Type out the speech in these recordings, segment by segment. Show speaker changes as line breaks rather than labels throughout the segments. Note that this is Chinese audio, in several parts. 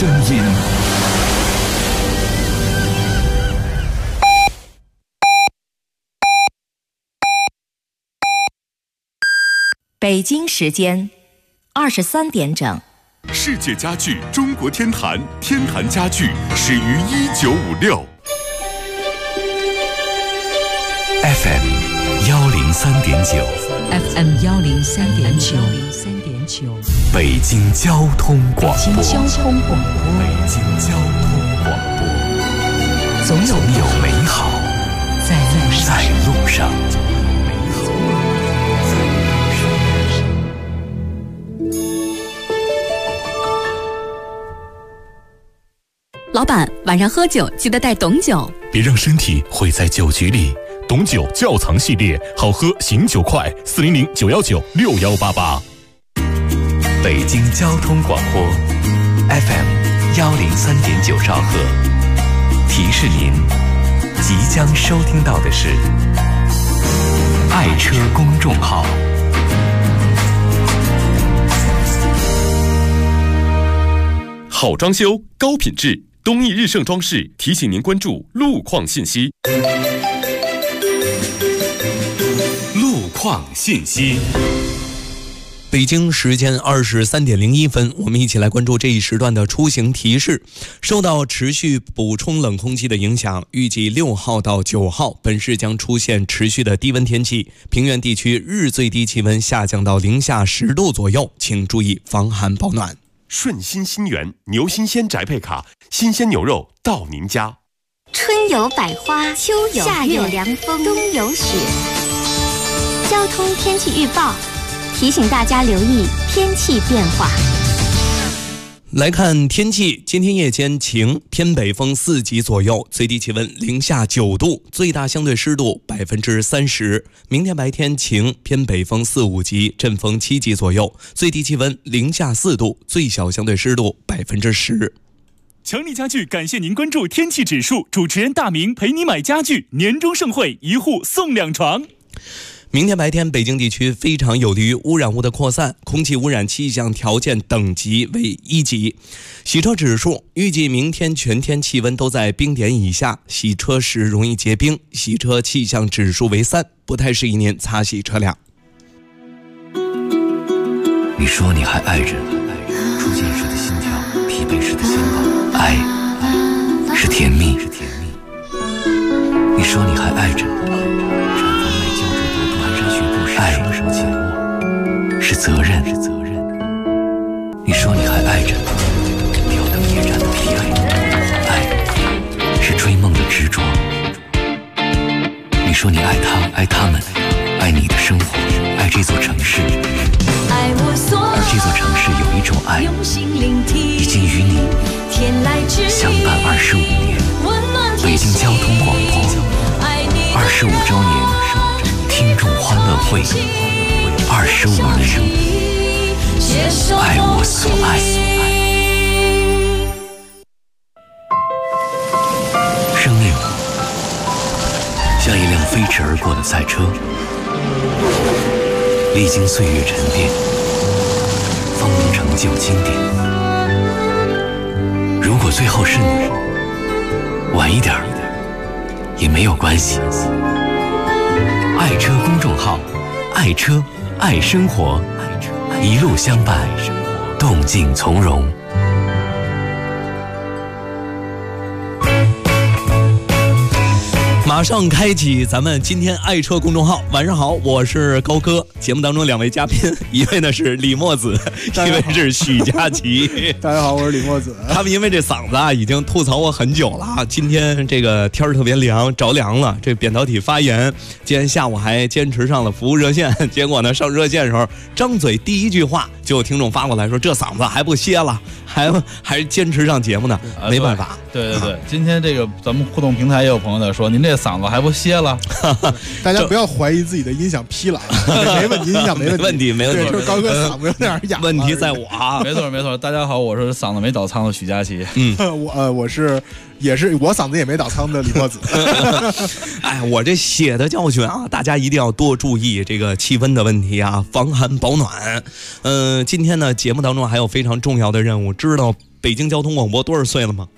声音。
北京时间23点整。
世界家具中国天坛，天坛家具始于1956。
FM 103.9
FM 103.9
北京交通广播。
北京交通广播。
北京交通广播。
总有
美好在路上。
老板，晚上喝酒记得带董酒，
别让身体毁在酒局里。董酒窖藏系列，好喝醒酒快，400-919-6188。
北京交通广播 FM 103.9兆赫，提示您即将收听到的是爱车公众号。
好装修，高品质，东义日盛装饰提醒您关注路况信息。路况信息。
北京时间23点01分，我们一起来关注这一时段的出行提示。受到持续补充冷空气的影响，预计6号到9号本市将出现持续的低温天气，平原地区日最低气温下降到零下10度左右，请注意防寒保暖。
顺心新源牛新鲜宅配卡，新鲜牛肉到您家。
春有百花，秋有夏有凉风，冬有雪。交通天气预报提醒大家留意天气变化。
来看天气，今天夜间晴，偏北风4级左右，最低气温零下9度，最大相对湿度30%。明天白天晴，偏北风4、5级，阵风7级左右，最低气温零下4度，最小相对湿度10%。
强力家具感谢您关注天气指数，主持人大明陪你买家具，年终盛会，1户送2床。
明天白天北京地区非常有利于污染物的扩散，空气污染气象条件等级为1级。洗车指数预计明天全天气温都在冰点以下，洗车时容易结冰，洗车气象指数为3，不太适宜您擦洗车辆。
你说你还爱着，初见时的心跳，疲惫时的心跳，爱是甜蜜。你说你还爱着，爱是责任。你说你还爱着，吊灯夜战的疲惫，爱是追梦的执着。你说你爱他，爱他们，爱你的生活，爱这座城市。而这座城市有一种爱，已经与你相伴25年。北京交通广播25周年听众欢乐会，25年，爱我所爱。生命像一辆飞驰而过的赛车，历经岁月沉淀，方能成就经典。如果最后是你，晚一点也没有关系。爱车公众号，爱车爱生活，一路相伴，动静从容。
马上开启咱们今天爱车公众号。晚上好，我是高哥。节目当中2位嘉宾，一位呢是李墨子，一位是许佳琪。
大家好，我是李墨子。
他们因为这嗓子啊，已经吐槽我很久了。今天这个天儿特别凉，着凉了，这扁桃体发炎。今天下午还坚持上了服务热线，结果呢，上热线的时候张嘴第一句话就有听众发过来说：“这嗓子还不歇了，还是坚持上节目呢。”没办法。
对，今天这个咱们互动平台也有朋友在说：“您这嗓子还不歇了？”
大家不要怀疑自己的音响批了，没问题，音响没问题。对，就是高哥嗓子有点哑。
问题在我啊。
没错。大家好，我是嗓子没倒仓的许佳琪。
我也是我嗓子也没倒仓的李墨子。
哎，我这血的教训啊，大家一定要多注意这个气温的问题啊，防寒保暖。今天呢，节目当中还有非常重要的任务，知道北京交通广播多少岁了吗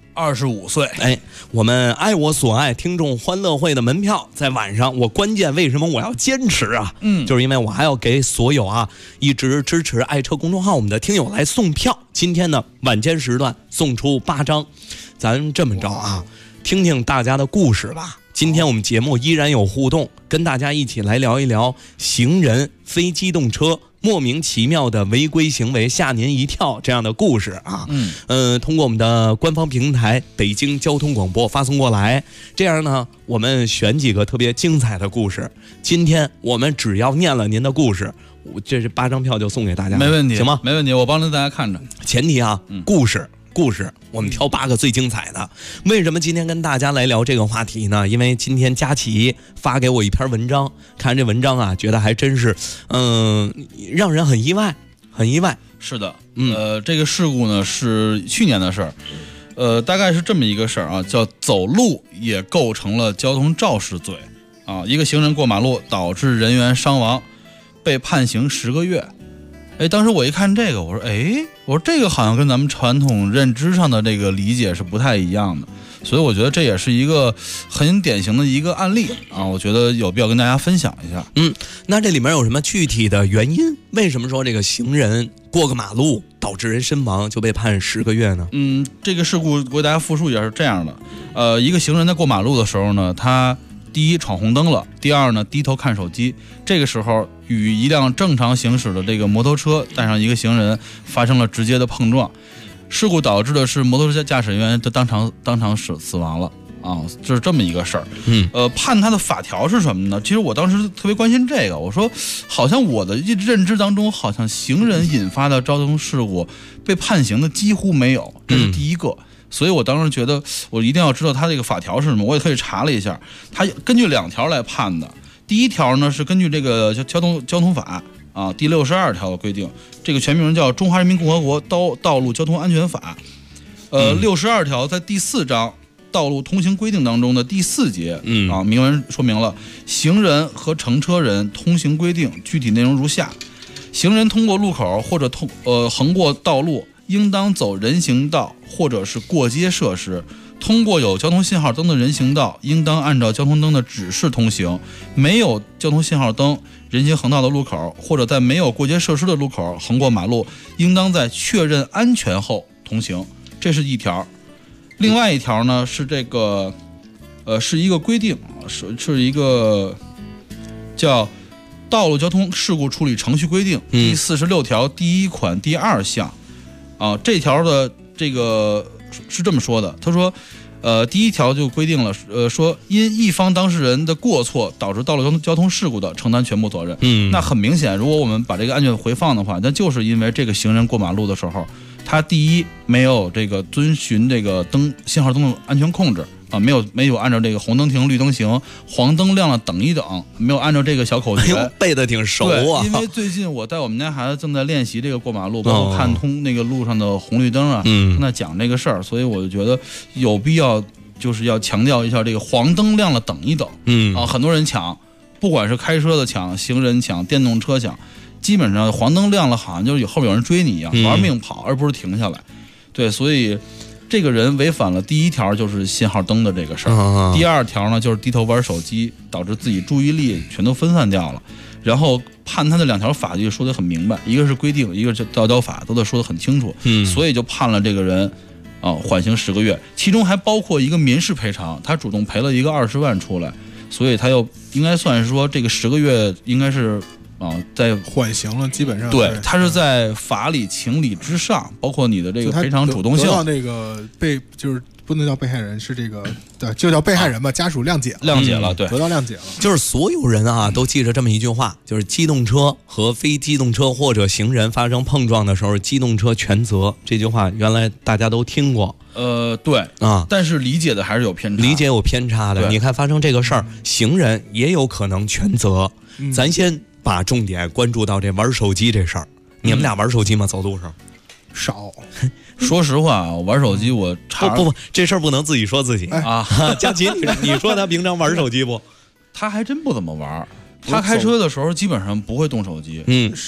？25岁。
哎，我们爱我所爱听众欢乐会的门票在晚上，我关键为什么我要坚持啊？就是因为我还要给所有一直支持爱车公众号我们的听友来送票。今天呢晚间时段送出8张，咱这么着听听大家的故事吧。今天我们节目依然有互动，跟大家一起来聊一聊行人、非机动车莫名其妙的违规行为吓您一跳这样的故事通过我们的官方平台北京交通广播发送过来，这样呢我们选几个特别精彩的故事。今天我们只要念了您的故事，这是8张票就送给大家，
没问题，
行吗？
没问题，我帮着大家看着。
前提故事我们挑8个最精彩的。为什么今天跟大家来聊这个话题呢？因为今天佳琪发给我一篇文章，看这文章觉得还真是让人很意外。
是的，这个事故呢是去年的事儿，大概是这么一个事儿叫走路也构成了交通肇事罪一个行人过马路导致人员伤亡，被判刑10个月。当时我一看这个，我说这个好像跟咱们传统认知上的这个理解是不太一样的，所以我觉得这也是一个很典型的一个案例我觉得有必要跟大家分享一下。
那这里面有什么具体的原因？为什么说这个行人过个马路导致人身亡就被判10个月呢？
这个事故我给大家复述一下是这样的，一个行人在过马路的时候呢，他第一闯红灯了，第二呢低头看手机，这个时候与一辆正常行驶的这个摩托车带上一个行人发生了直接的碰撞，事故导致的是摩托车驾驶人员的当场死亡了就是这么一个事儿。判他的法条是什么呢？其实我当时特别关心这个，我说好像我的认知当中，好像行人引发的交通事故被判刑的几乎没有，这是第一个。所以我当时觉得我一定要知道他这个法条是什么，我也特意查了一下，他根据2条来判的。第一条呢是根据这个交通法第62条的规定，这个全名叫《中华人民共和国道路交通安全法》。62条在第4章道路通行规定当中的第4节明文说明了行人和乘车人通行规定，具体内容如下：行人通过路口或者横过道路，应当走人行道或者是过街设施，通过有交通信号灯的人行道，应当按照交通灯的指示通行；没有交通信号灯、人行横道的路口，或者在没有过街设施的路口横过马路，应当在确认安全后通行。这是一条。另外一条呢是这个，是一个规定，是一个叫《道路交通事故处理程序规定》第46条第1款第2项。这条的这个是这么说的，他说，第1条就规定了，说因一方当事人的过错导致道路交通事故的，承担全部责任。那很明显，如果我们把这个案件回放的话，那就是因为这个行人过马路的时候，他第一没有这个遵循这个信号灯的安全控制没有按照这个红灯停绿灯行，黄灯亮了等一等，没有按照这个小口诀，
背得挺熟
因为最近我带我们家孩子正在练习这个过马路，包括看通那个路上的红绿灯跟他讲这个事儿，所以我就觉得有必要就是要强调一下这个黄灯亮了等一等。很多人抢，不管是开车的抢、行人抢、电动车抢，基本上黄灯亮了，好像就是后面有人追你一样，玩命跑，而不是停下来。对，所以这个人违反了第1条，就是信号灯的这个事儿。第2条呢，就是低头玩手机，导致自己注意力全都分散掉了。然后判他的2条法律说得很明白，一个是规定，一个是道交法，都得说得很清楚。所以就判了这个人缓刑10个月，其中还包括一个民事赔偿，他主动赔了一个20万出来，所以他又应该算是说这个10个月应该是在
缓刑了，基本上
对，他是在法理情理之上，包括你的这个赔偿主动性。
得到那个就是不能叫被害人，是这个就叫被害人吧，家属谅解
了，对，
得到谅解了。
就是所有人都记着这么一句话，就是机动车和非机动车或者行人发生碰撞的时候，机动车全责。这句话原来大家都听过。
对但是理解的还是有偏差，
的。你看发生这个事儿，行人也有可能全责。咱先把重点关注到这玩手机这事儿。你们俩玩手机吗？走路上
少。
说实话，玩手机我
不，这事儿不能自己说自己佳琪，你说他平常玩手机不？
他还真不怎么玩。他开车的时候基本上不会动手机，
少。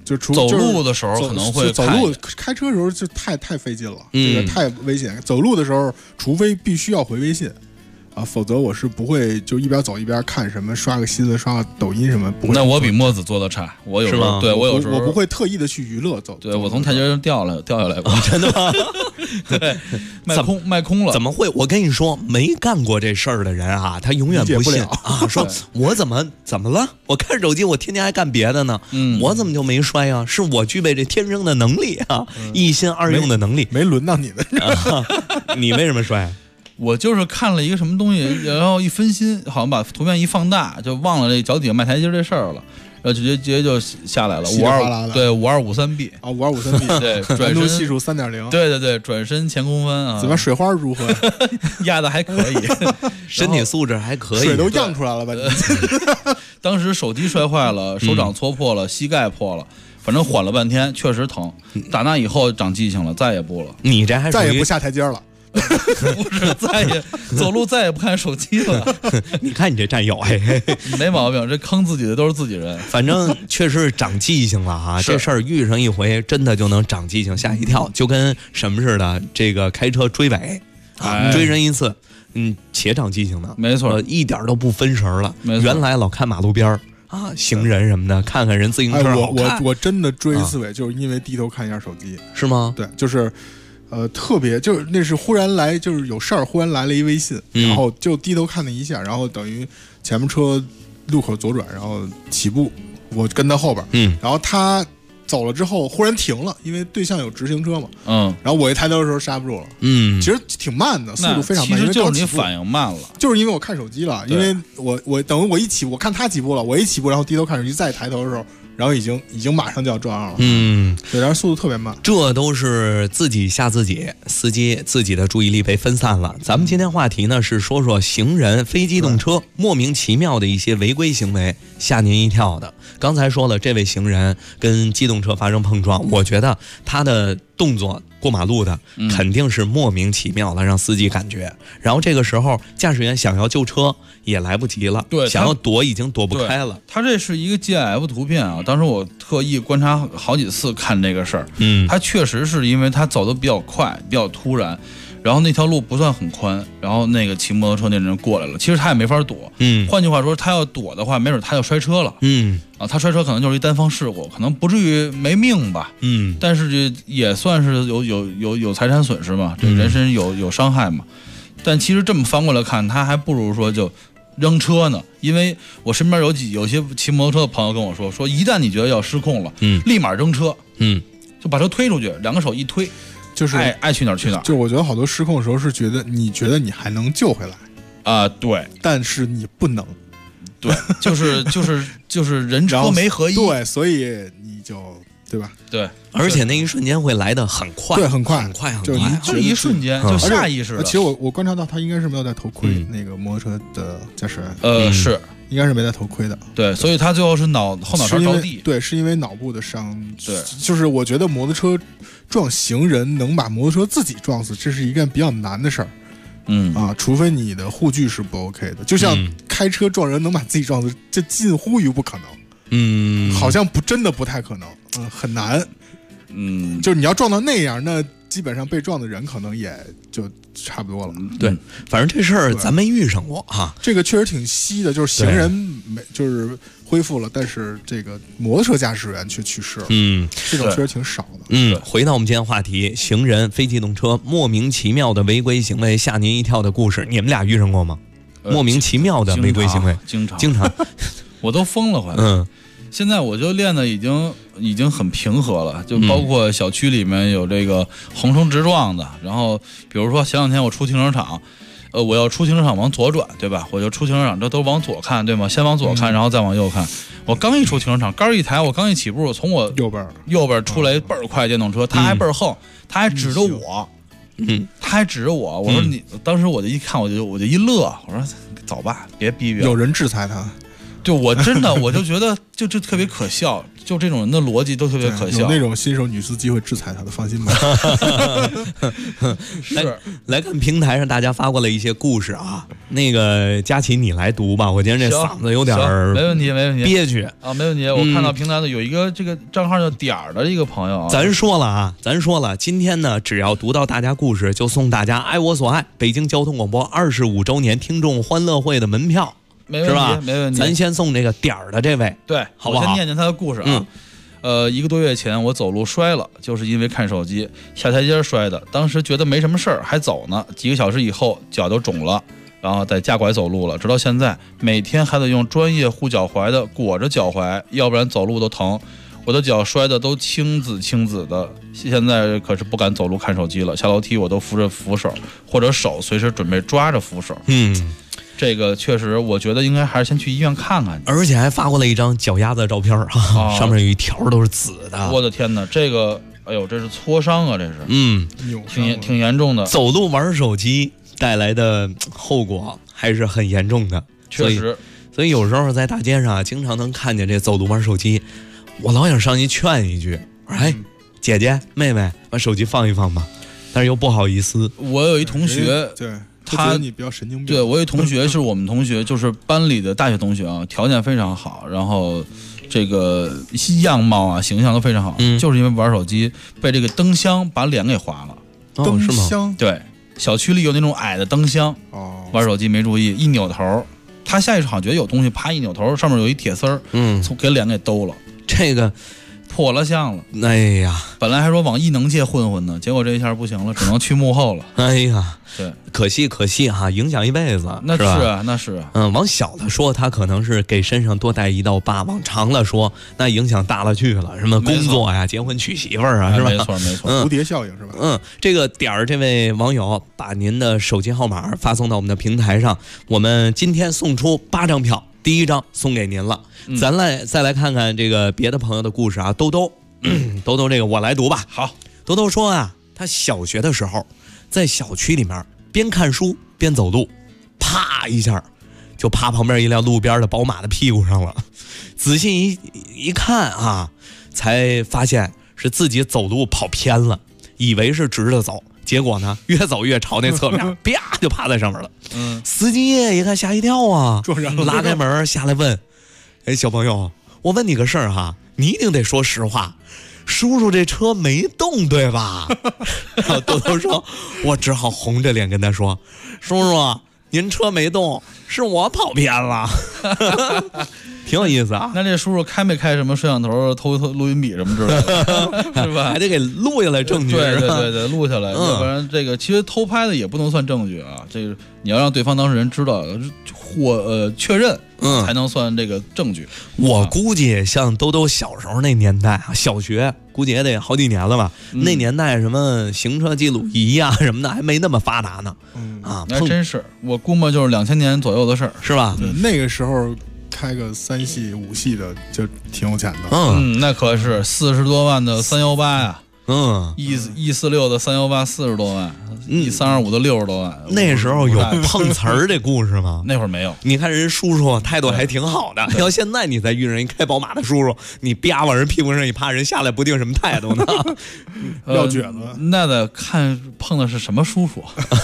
就
走路的时候可能会
走路，开车的时候就太费劲了，这个太危险。走路的时候，除非必须要回微信。否则我是不会就一边走一边看什么，刷个新闻、刷个抖音什么。不会。
那我比墨子做的差，我有时候对我有时候
我不会特意的去娱乐走。
对，我从台阶上掉下来过，
真的吗？
对，卖空了。
怎么会？我跟你说，没干过这事儿的人啊，他永远不信啊。说我怎么了？我看手机，我天天还干别的呢。我怎么就没摔啊？是我具备这天生的能力啊，一心二用的能力，
没轮到你的。
你为什么摔？
我就是看了一个什么东西，然后一分心，好像把图片一放大，就忘了这脚底下迈台阶这事儿了，然后直接就下来了。5253B
啊，5253B
对，
转身系数3.0，
对，转身前空翻啊。
怎么水花如何？
压的还可以，
身体素质还可以，
水都漾出来了吧？
当时手机摔坏了，手掌搓破了，膝盖破了。反正缓了半天，确实疼。打那以后长记性了，再也不了。
你这还
再也不下台阶了。
不是，走路再也不看手机了。
你看你这战友，
没毛病，这坑自己的都是自己人。
反正确实是长记性了哈，这事儿遇上一回，真的就能长记性，吓一跳，就跟什么似的。这个开车追尾啊，追人一次，且长记性的，
没错，
一点都不分神了。原来老看马路边啊，行人什么的，看看人自行车好看。
我真的追一次尾，就是因为低头看一下手机，
是吗？
对，就是。特别就是那是忽然来，就是有事儿，忽然来了一微信，然后就低头看了一下，然后等于前面车路口左转，然后起步，我跟他后边，然后他走了之后忽然停了，因为对向有直行车嘛，然后我一抬头的时候刹不住了，其实挺慢的，速度非常慢，
其实就是你反应慢了，
就是因为我看手机了，因为我等于我一起，我看他起步了，我一起步，然后低头看手机，再抬头的时候。然后已经马上就要撞上了，对，然后速度特别慢，
这都是自己吓自己，司机自己的注意力被分散了。咱们今天话题呢是说说行人、非机动车莫名其妙的一些违规行为，吓您一跳的。刚才说了，这位行人跟机动车发生碰撞，我觉得他的动作过马路的肯定是莫名其妙的，让司机感觉。然后这个时候驾驶员想要救车也来不及了，
对，
想要躲已经躲不开了。
他这是一个 GIF 图片啊，当时我特意观察好几次看这个事儿，他确实是因为他走得比较快，比较突然。然后那条路不算很宽，然后那个骑摩托车那人过来了，其实他也没法躲。换句话说，他要躲的话，没准他就摔车了。他摔车可能就是一单方事故，可能不至于没命吧。但是这也算是有财产损失嘛，这人身有伤害嘛。但其实这么翻过来看，他还不如说就扔车呢，因为我身边有些骑摩托车的朋友跟我说一旦你觉得要失控了，立马扔车，就把车推出去，两个手一推。就是爱去哪儿去哪儿。
就我觉得好多失控的时候是觉得你还能救回来
啊，对，
但是你不能，
对，就是人车没合一，
对，所以你就对吧？
对，
而且那一瞬间会来得很快，
对，很快，
就一瞬间就下意识的。
其实我观察到他应该是没有戴头盔，那个摩托车的驾驶员，
是。
应该是没戴头盔的，
对，所以他最后是后脑勺着地，
对，是因为脑部的伤，
对，
就是我觉得摩托车撞行人能把摩托车自己撞死，这是一件比较难的事儿，除非你的护具是不 OK 的，就像开车撞人能把自己撞死，这近乎于不可能，好像真的不太可能，很难，就是你要撞到那样，那基本上被撞的人可能也就差不多了。
对，反正这事儿咱没遇上过哈。
这个确实挺稀的，就是行人就是恢复了，但是这个摩托车驾驶员却去世了。这种确实挺少的。
回到我们今天话题，行人、非机动车莫名其妙的违规行为吓您一跳的故事，你们俩遇上过吗？莫名其妙的违规行为，
经常，我都疯了，快。现在我就练的已经很平和了，就包括小区里面有这个横冲直撞的，然后比如说前两天我出停车场，我要出停车场往左转，对吧？我就出停车场，这都往左看，对吗？先往左看，然后再往右看。我刚一出停车场，杆一抬，我刚一起步，从我右边出来倍儿快电动车，他还倍儿横，他还指着我，他还指着我，我说你，当时我就一看，我就一乐，我说走吧，别逼逼。
有人制裁他。
对，我真的我就觉得就特别可笑，就这种人的逻辑都特别可笑。
有那种新手女司机会制裁他的，放心吧。
是
来看平台上大家发过了一些故事啊，那个佳琪你来读吧，我今天这嗓子有点
没问题
憋屈
啊，没问题。我看到平台的有一个这个账号叫点儿的一个朋友啊，
咱说了，今天呢只要读到大家故事，就送大家爱我所爱北京交通广播25周年听众欢乐会的门票。是吧？
没问题。
咱先送这个点儿的这位，
对，
好不好？
我先念念他的故事啊。1个多月前我走路摔了，就是因为看手机，下台阶摔的。当时觉得没什么事儿，还走呢。几个小时以后脚就肿了，然后得架拐走路了。直到现在，每天还得用专业护脚踝的裹着脚踝，要不然走路都疼。我的脚摔的都青紫的，现在可是不敢走路看手机了。下楼梯我都扶着扶手，或者手随时准备抓着扶手。这个确实，我觉得应该还是先去医院看看。
而且还发过来一张脚丫子的照片上面有一条都是紫的。
我的天哪，这个，哎呦，这是搓伤啊，这是，挺严重的。
走路玩手机带来的后果还是很严重的，
确实。
所以有时候在大街上经常能看见这走路玩手机，我老想上去劝一句：“哎，姐姐妹妹，把手机放一放吧。”但是又不好意思。
我有一同学，
对。他你比较神经病。
对，我有同学是我们同学，就是班里的大学同学啊，条件非常好，然后这个样貌啊、形象都非常好，就是因为玩手机被这个灯箱把脸给划了。
灯箱？
对，小区里有那种矮的灯箱，玩手机没注意，一扭头，他下意识好像觉得有东西，啪一扭头，上面有一铁丝儿，给脸给兜了。
这个。
破了相了，
哎呀！
本来还说往艺能界混混呢，结果这一下不行了，只能去幕后了。
哎呀，
对，
可惜哈，影响一辈子。
那是啊，那是啊。
往小了说，他可能是给身上多带一道疤；往长了说，那影响大了去了，什么工作呀、结婚娶媳妇儿啊，是吧？
没错，
蝴蝶效应是吧？
这个点儿，这位网友把您的手机号码发送到我们的平台上，我们今天送出8张票。第1张送给您了，咱再来看看这个别的朋友的故事啊。兜兜，这个我来读吧。
好，
兜兜说啊，他小学的时候在小区里面边看书边走路，啪一下就趴旁边一辆路边的宝马的屁股上了。仔细一看啊，才发现是自己走路跑偏了，以为是直着走。结果呢，越走越朝那侧面，啪就趴在上面了。司机一看吓一跳啊，拉开门下来问：“哎，小朋友，我问你个事儿哈，你一定得说实话。叔叔这车没动对吧？”然后兜兜说：“我只好红着脸跟他说，叔叔，您车没动，是我跑偏了。”挺有意思啊。
那这叔叔开没开什么摄像头、偷录音笔什么之类的，是吧？
还得给录下来证据。
对，录下来，要不然这个其实偷拍的也不能算证据啊。这个你要让对方当事人知道或确认，才能算这个证据。
我估计像兜兜小时候那年代啊，小学估计也得好几年了吧。那年代什么行车记录仪啊什么的还没那么发达呢。
那真是我估摸就是2000年左右的事儿，
是吧？
那个时候开个3系5系的就挺有钱的。
那可是40多万的318呀。E46的318 40多万，E325的60多万。
那时候有碰瓷儿这故事吗？
那会儿没有。
你看人叔叔态度还挺好的，要现在你再遇人开宝马的叔叔，你啪往人屁股上一趴，人下来不定什么态度呢。
撂蹶子，
那得看碰的是什么叔叔。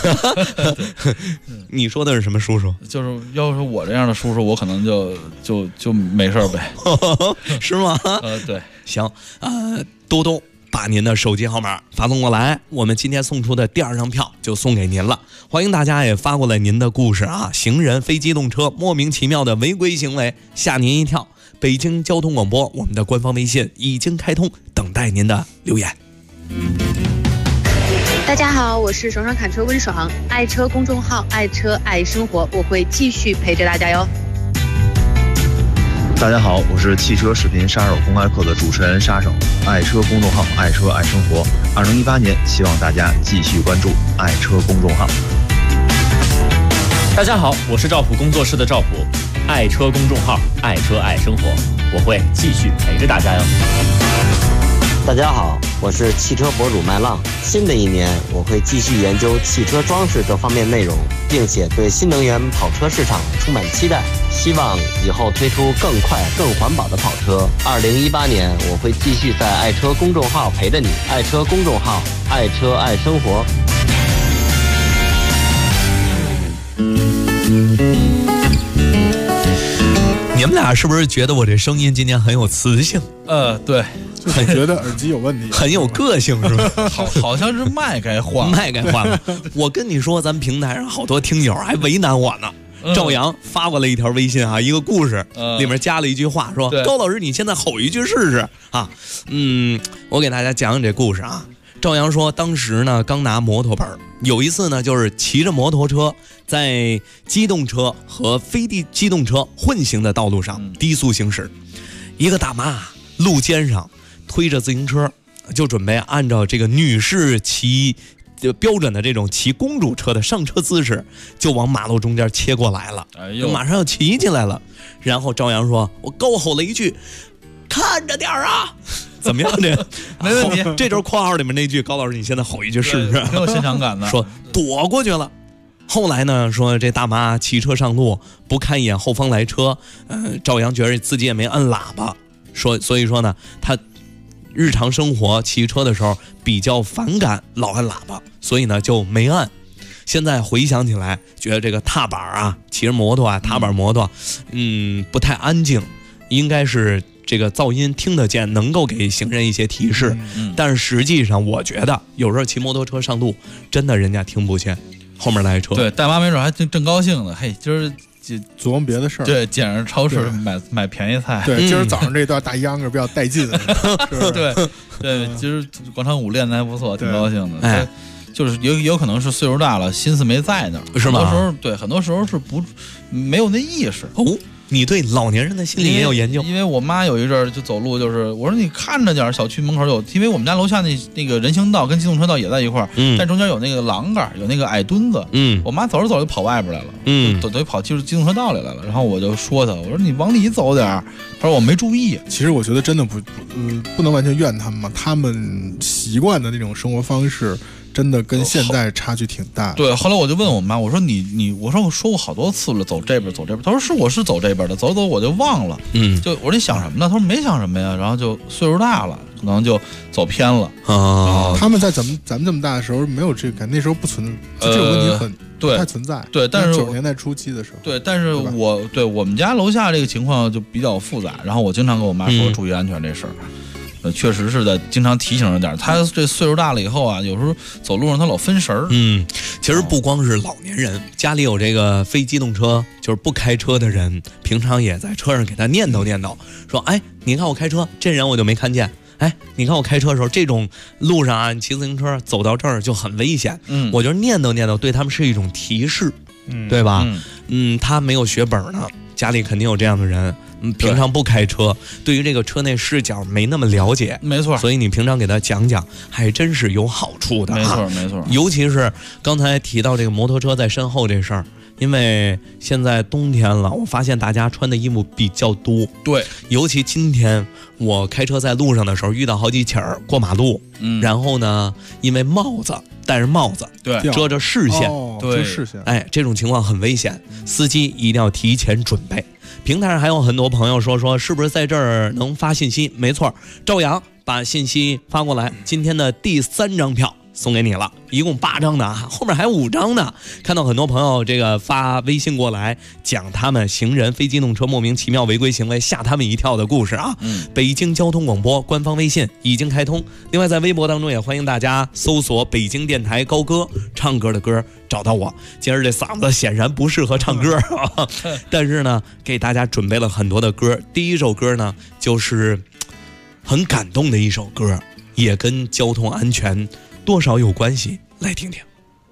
你说的是什么叔叔？
就是要是我这样的叔叔，我可能就没事呗。
是吗？
对，
行，兜兜。把您的手机号码发送过来，我们今天送出的第2张票就送给您了。欢迎大家也发过来您的故事啊，行人、非机动车莫名其妙的违规行为吓您一跳。北京交通广播我们的官方微信已经开通，等待您的留言。
大家好，我是爽爽侃车温爽，爱车公众号，爱车爱生活，我会继续陪着大家哟。
大家好，我是汽车视频杀手公开课的主持人沙手，爱车公众号，爱车爱生活。2018年，希望大家继续关注爱车公众号。
大家好，我是赵普工作室的赵普，爱车公众号，爱车爱生活，我会继续陪着大家哟。
大家好， 我是汽车博主麦浪。新的一年，我会继续研究汽车装饰这方面内容，并且对新能源跑车市场充满期待，希望以后推出更快、更环保的跑车。2018年，我会继续在爱车公众号陪着你。爱车公众号，爱车爱生活。
你们俩是不是觉得我这声音今天很有磁性？
对，
很觉得耳机有问题，
很有个性，是吧？
好像是麦该换，
麦该换了。我跟你说，咱平台上好多听友还为难我呢。赵阳发过来一条微信啊，一个故事，里面加了一句话，说高老师，你现在吼一句试试啊。我给大家讲讲这故事啊。赵阳说，当时呢刚拿摩托本，有一次呢就是骑着摩托车在机动车和非机动车混行的道路上低速行驶，一个大妈路肩上推着自行车，就准备按照这个女士骑标准的这种骑公主车的上车姿势，就往马路中间切过来了，就马上要骑进来了。然后赵阳说，我高吼了一句，看着点啊。怎么样？这
没问题。
这就是括号里面那句，高老师，你现在吼一句试试，
挺有现场感的。
说躲过去了。后来呢，说这大妈骑车上路，不看一眼后方来车，赵阳觉得自己也没按喇叭，所以说呢，他日常生活骑车的时候比较反感老按喇叭，所以呢就没按。现在回想起来，觉得这个踏板啊，骑着摩托啊，踏板摩托，不太安静，应该是这个噪音听得见，能够给行人一些提示。但是实际上，我觉得有时候骑摩托车上路，真的人家听不见后面来车。
对，大妈没准还正高兴呢，嘿，今儿
琢磨别的事儿。
对，捡着超市买便宜菜。
对，今儿早上这段大秧歌比较带劲。
对，今儿广场舞练得还不错，挺高兴的。哎。就是有可能是岁数大了，心思没在那儿，
是吗？
很多时候是没有那意识。
哦，你对老年人的心理也有研究？
因为我妈有一阵儿就走路，就是我说你看着点，小区门口有，因为我们家楼下那个人行道跟机动车道也在一块儿，但中间有那个栏杆，有那个矮墩子，我妈走着走着就跑外边来了，等于跑就是机动车道里来了。然后我就说她，我说你往里走点，她说我没注意。
其实我觉得真的不能完全怨他们嘛，他们习惯的那种生活方式。真的跟现在差距挺大的。
对，后来我就问我妈，我说我说过好多次了，走这边。她说我是走这边的，走我就忘了。就我说你想什么呢？她说没想什么呀，然后就岁数大了，可能就走偏了。
他们在咱们这么大的时候没有这个，那时候不存在，这种问题不太存在。
对，但是
90年代初期的时候。
对，但是我们家楼下这个情况就比较复杂，然后我经常跟我妈说注意安全这事儿。确实是在经常提醒着点。他这岁数大了以后啊，有时候走路上他老分神儿。
其实不光是老年人，家里有这个非机动车，就是不开车的人，平常也在车上给他念叨，说：“哎，你看我开车，这人我就没看见。哎，你看我开车的时候，这种路上啊，你骑自行车走到这儿就很危险。我就念叨，对他们是一种提示，对吧？他没有学本呢，家里肯定有这样的人。”平常不开车，对于这个车内视角没那么了解，
没错，
所以你平常给他讲，还真是有好处的。
没错。
尤其是刚才提到这个摩托车在身后这事儿，因为现在冬天了，我发现大家穿的衣服比较多。
对，
尤其今天我开车在路上的时候，遇到好几起儿过马路，然后呢，因为戴着帽子，
对，
遮着视线，
对，
视线，
哎，这种情况很危险，司机一定要提前准备。平台上还有很多朋友说是不是在这儿能发信息？没错，赵阳把信息发过来，今天的第3张票送给你了，一共8张的啊，后面还有5张呢。看到很多朋友这个发微信过来，讲他们行人非机动车莫名其妙违规行为吓他们一跳的故事啊。北京交通广播官方微信已经开通，另外在微博当中也欢迎大家搜索北京电台高歌，唱歌的歌找到我。今儿这嗓子显然不适合唱歌但是呢给大家准备了很多的歌。第一首歌呢就是很感动的一首歌，也跟交通安全多少有关系，来听听。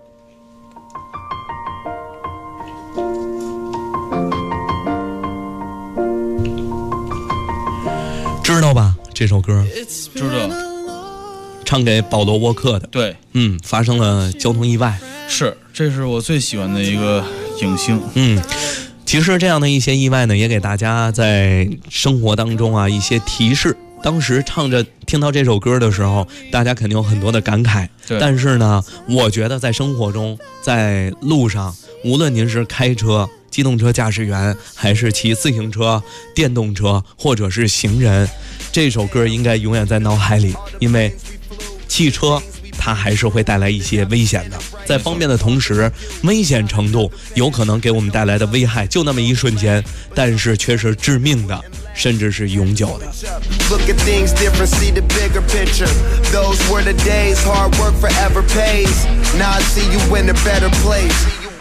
知道吧？这首歌
知道，
唱给保罗沃克的。
对，
发生了交通意外，
这是我最喜欢的一个影星。
其实这样的一些意外呢，也给大家在生活当中啊一些提示。 当时听到这首歌的时候，大家肯定有很多的感慨。但是呢，我觉得在生活中，在路上，无论您是开车、机动车驾驶员，还是骑自行车、电动车，或者是行人，这首歌应该永远在脑海里，因为汽车它还是会带来一些危险的，在方便的同时，危险程度有可能给我们带来的危害就那么一瞬间，但是却是致命的，甚至是永久的。
Look at things different, see the bigger picture. Those were the days, hard work forever pays. Now I see you in a better place.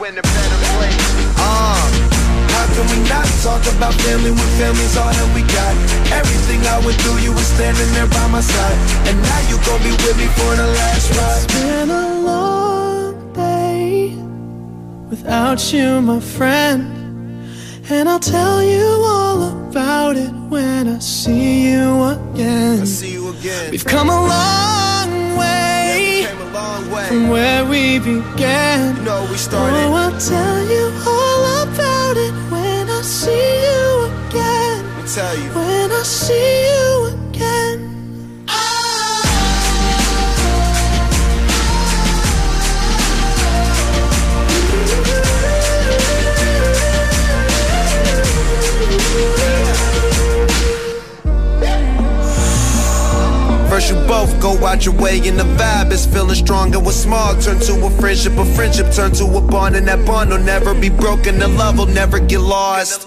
How can we not talk about family when family's all that we got? Everything I went through, you were standing there by my side, and now you gon' be with me for the last ride.
It's been a long day without you, my friend, and I'll tell you all about it when I see you again. We've come a long way from where we began. Oh, I'll tell you all about it when I see you again. When I see you again.
First you both go out your way and the vibe is feeling strong, and what's small turn to a friendship turn to a bond, and that bond will never be broken, the love will never get lost.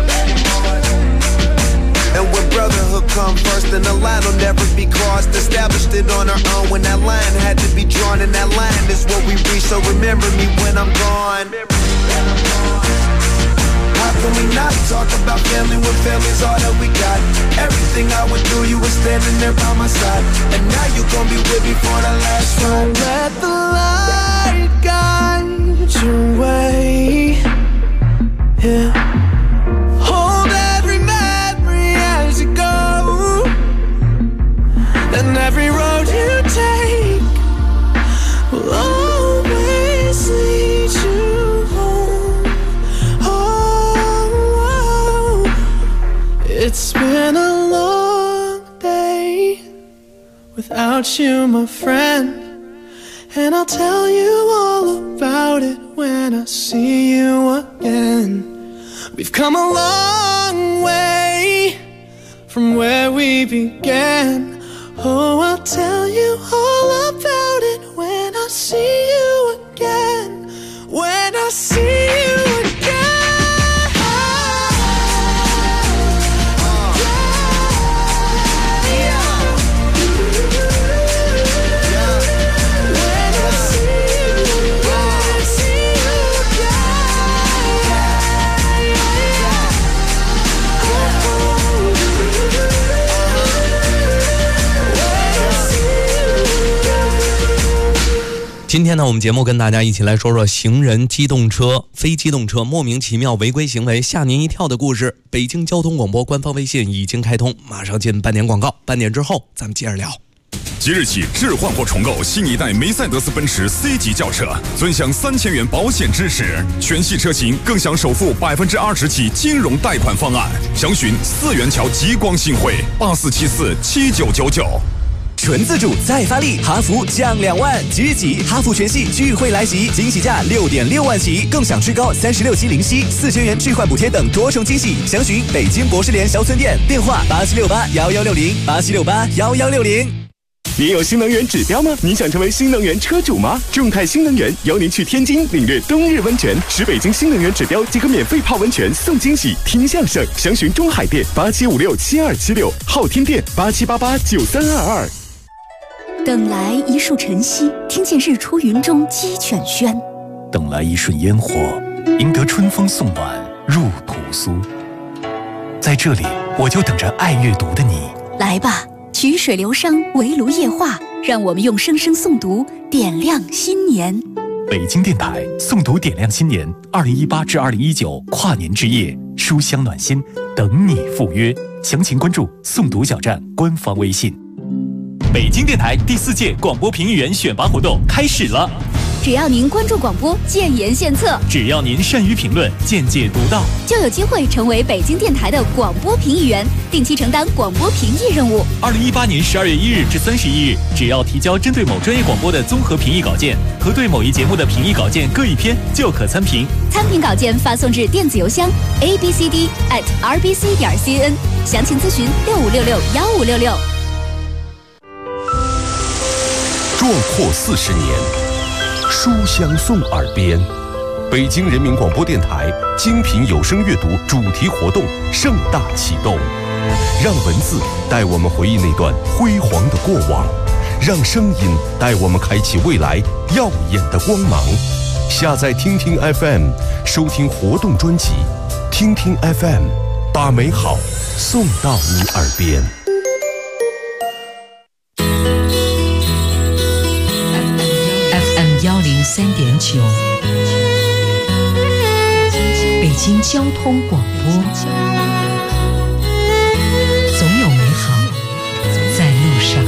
And when brotherhood come first, then the line will never be crossed. Established it on our own when that line had to be drawn, and that line is what we reach, so remember me when I'm gone. How can we not talk about family when family's all that we got? Everything I went through, you were standing there by my side, and now you gon' be with me for the last ride.
Don't let the light guide your way. Yeah. Hold every memory as you go, and every road you take will always lead you home. Oh, it's been a long day without you, my friend, and I'll tell you all about it when I see you again. We've come a long way from where we began. Oh, I'll tell you all about it when I see you again. When I see you again.
今天呢，我们节目跟大家一起来说说行人、机动车、非机动车莫名其妙违规行为吓您一跳的故事。北京交通广播官方微信已经开通，马上进半点广告，半点之后咱们接着聊。
即日起置换或重购新一代梅赛德斯奔驰 C 级轿车，尊享3000元保险支持，全系车型更享首付20%起金融贷款方案。详询4元桥极光信汇84747999。
纯自主再发力，哈弗降2万，即日起哈弗全系聚会来袭，惊喜价6.6万起，更享最高36期零息，4000元置换补贴等多重惊喜。详询北京博士联销村店，电话87681160，87681160。
您有新能源指标吗？您想成为新能源车主吗？众泰新能源邀您去天津领略冬日温泉，使北京新能源指标即可免费泡温泉送惊喜，听相声。详询中海店87567276，昊天店87889322。
等来一树晨曦，听见日出云中鸡犬喧；
等来一瞬烟火，赢得春风送暖入屠苏。在这里，我就等着爱阅读的你。
来吧，曲水流觞，围炉夜话，让我们用声声诵读点亮新年。
北京电台诵读点亮新年，2018至2019跨年之夜，书香暖心，等你赴约。详情关注诵读小站官方微信。
北京电台第4届广播评议员选拔活动开始了。
只要您关注广播，建言献策，
只要您善于评论，见解独到，
就有机会成为北京电台的广播评议员，定期承担广播评议任务。
2018年12月1日至31日，只要提交针对某专业广播的综合评议稿件和对某一节目的评议稿件各1篇，就可参评。
参评稿件发送至电子邮箱 abcd@rbc.cn， 详情咨询65661566。
壮阔40年，书香送耳边。北京人民广播电台精品有声阅读主题活动盛大启动，让文字带我们回忆那段辉煌的过往，让声音带我们开启未来耀眼的光芒。下载听听 FM， 收听活动专辑，听听 FM， 把美好送到你耳边。
103.9，北京交通广播，总有美好在路上。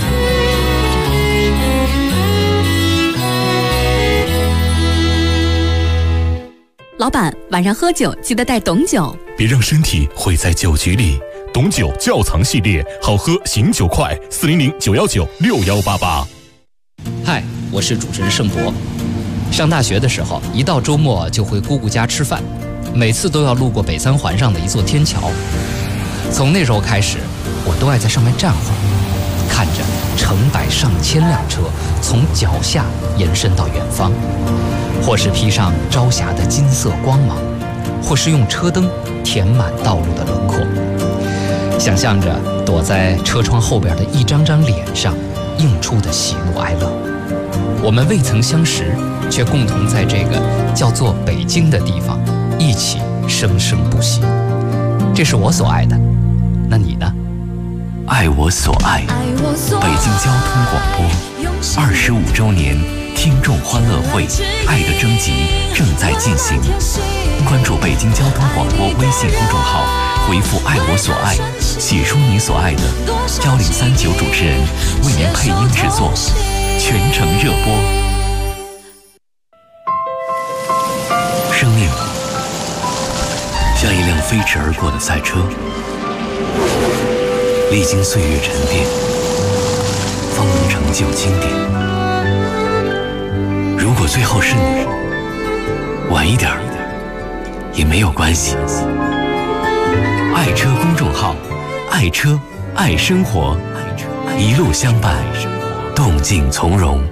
老板，晚上喝酒记得带董酒，
别让身体毁在酒局里。董酒窖藏系列，好喝醒酒快，400-919-6188。
嗨，我是主持人盛博。上大学的时候，一到周末就回姑姑家吃饭，每次都要路过北三环上的一座天桥。从那时候开始，我都爱在上面站会儿，看着成百上千辆车从脚下延伸到远方，或是披上朝霞的金色光芒，或是用车灯填满道路的轮廓，想象着躲在车窗后边的一张张脸上映出的喜怒哀乐。我们未曾相识，却共同在这个叫做北京的地方一起生生不息。这是我所爱的，那你呢？
爱我所爱，北京交通广播25周年听众欢乐会爱的征集正在进行，关注北京交通广播微信公众号，回复爱我所爱，写出你所爱的，1039主持人为您配音制作，全程热播。生命像一辆飞驰而过的赛车，历经岁月沉淀，方能成就经典。如果最后是你，晚一点也没有关系。爱车公众号，爱车爱生活，一路相伴，动静从容。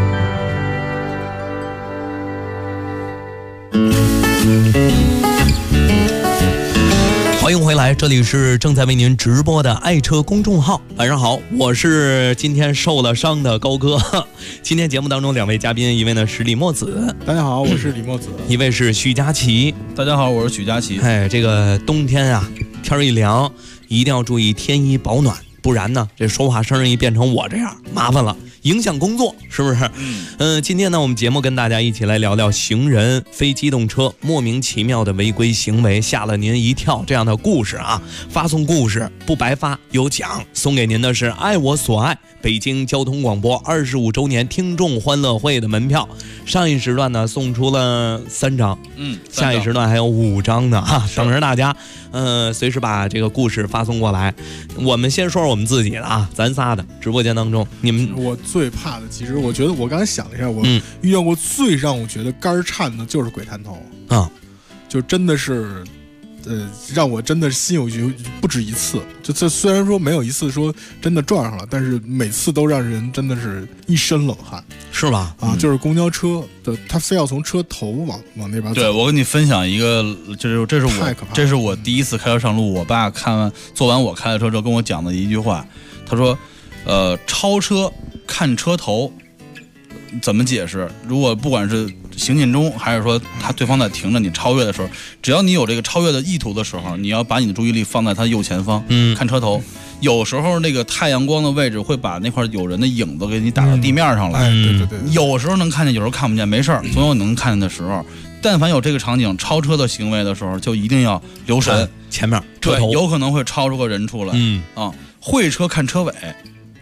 欢迎回来，这里是正在为您直播的爱车公众号。晚上好，我是今天受了伤的高哥。今天节目当中2位嘉宾，一位呢是李墨子，
大家好，我是李墨子；
一位是许佳琪，
大家好，我是许佳琪。
这个冬天啊，天一凉，一定要注意添衣保暖，不然呢，这说话声一变成我这样，麻烦了。影响工作，是不是？今天呢，我们节目跟大家一起来聊聊行人、非机动车莫名其妙的违规行为，吓了您一跳这样的故事啊！发送故事不白发，有奖，送给您的是爱我所爱北京交通广播25周年听众欢乐会的门票。上一时段呢送出了3张，下一时段还有5张呢哈，等着大家，随时把这个故事发送过来。我们先说说我们自己的啊，咱仨的直播间当中，你们
我最怕的，其实我觉得我刚才想了一下，我遇到过最让我觉得肝颤的就是鬼探头
啊，
就真的是，让我真的心有余，不止一次。就这虽然说没有一次说真的撞上了，但是每次都让人真的是一身冷汗，
是吧？
啊，就是公交车的，他非要从车头往那边走。
对，我跟你分享一个，这是我第一次开车上路，我爸坐完我开的车之后跟我讲的一句话，他说，超车看车头。怎么解释？如果不管是行进中，还是说对方在停着你超越的时候，只要你有这个超越的意图的时候，你要把你的注意力放在他右前方，看车头。有时候那个太阳光的位置会把那块有人的影子给你打到地面上来，
对，
有时候能看见，有时候看不见，没事儿，总有能看见的时候。但凡有这个场景超车的行为的时候，就一定要留神
前面车头，
对，有可能会超出个人出来。会车看车尾。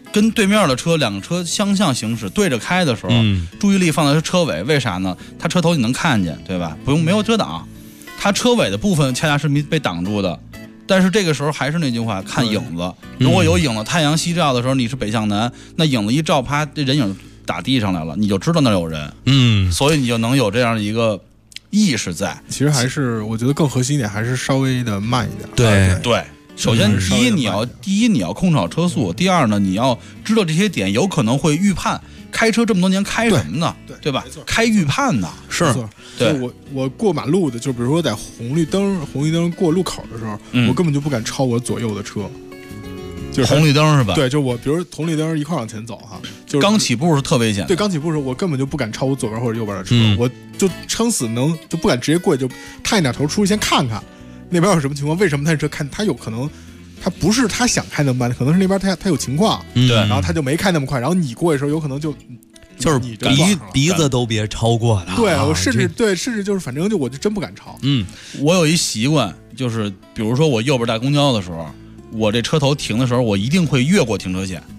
跟对面的车两个车相向行驶对着开的时候，注意力放在车尾，为啥呢？他车头你能看见，对吧？没有遮挡，他车尾的部分恰恰是被挡住的。但是这个时候还是那句话，看影子。如果有影子，太阳西照的时候你是北向南，那影子一照，啪，这人影打地上来了，你就知道那有人。所以你就能有这样的一个意识在。
其实还是我觉得更核心一点，还是稍微的慢一点。
对。首先，第一你要控制好车速，第二呢，你要知道这些点有可能会预判。开车这么多年开什么呢？对吧？开预判呢？
是。对，我过马路的，就比如说在红绿灯过路口的时候，我根本就不敢超我左右的车。就是
红绿灯是吧？
对，就我比如红绿灯一块往前走哈，就是
刚起步是特危险。
对，刚起步的时候我根本就不敢超我左边或者右边的车，我就撑死就不敢直接过去，就探一点头出去先看看。那边有什么情况？为什么他这车他有可能，他不是他想开那么慢，可能是那边他有情况，
对，
然后他就没开那么快，然后你过去的时候有可能
就是鼻子都别超过了。
对，我甚至就是反正我就真不敢超。
我有一习惯，就是比如说我右边大公交的时候，我这车头停的时候，我一定会越过停车线，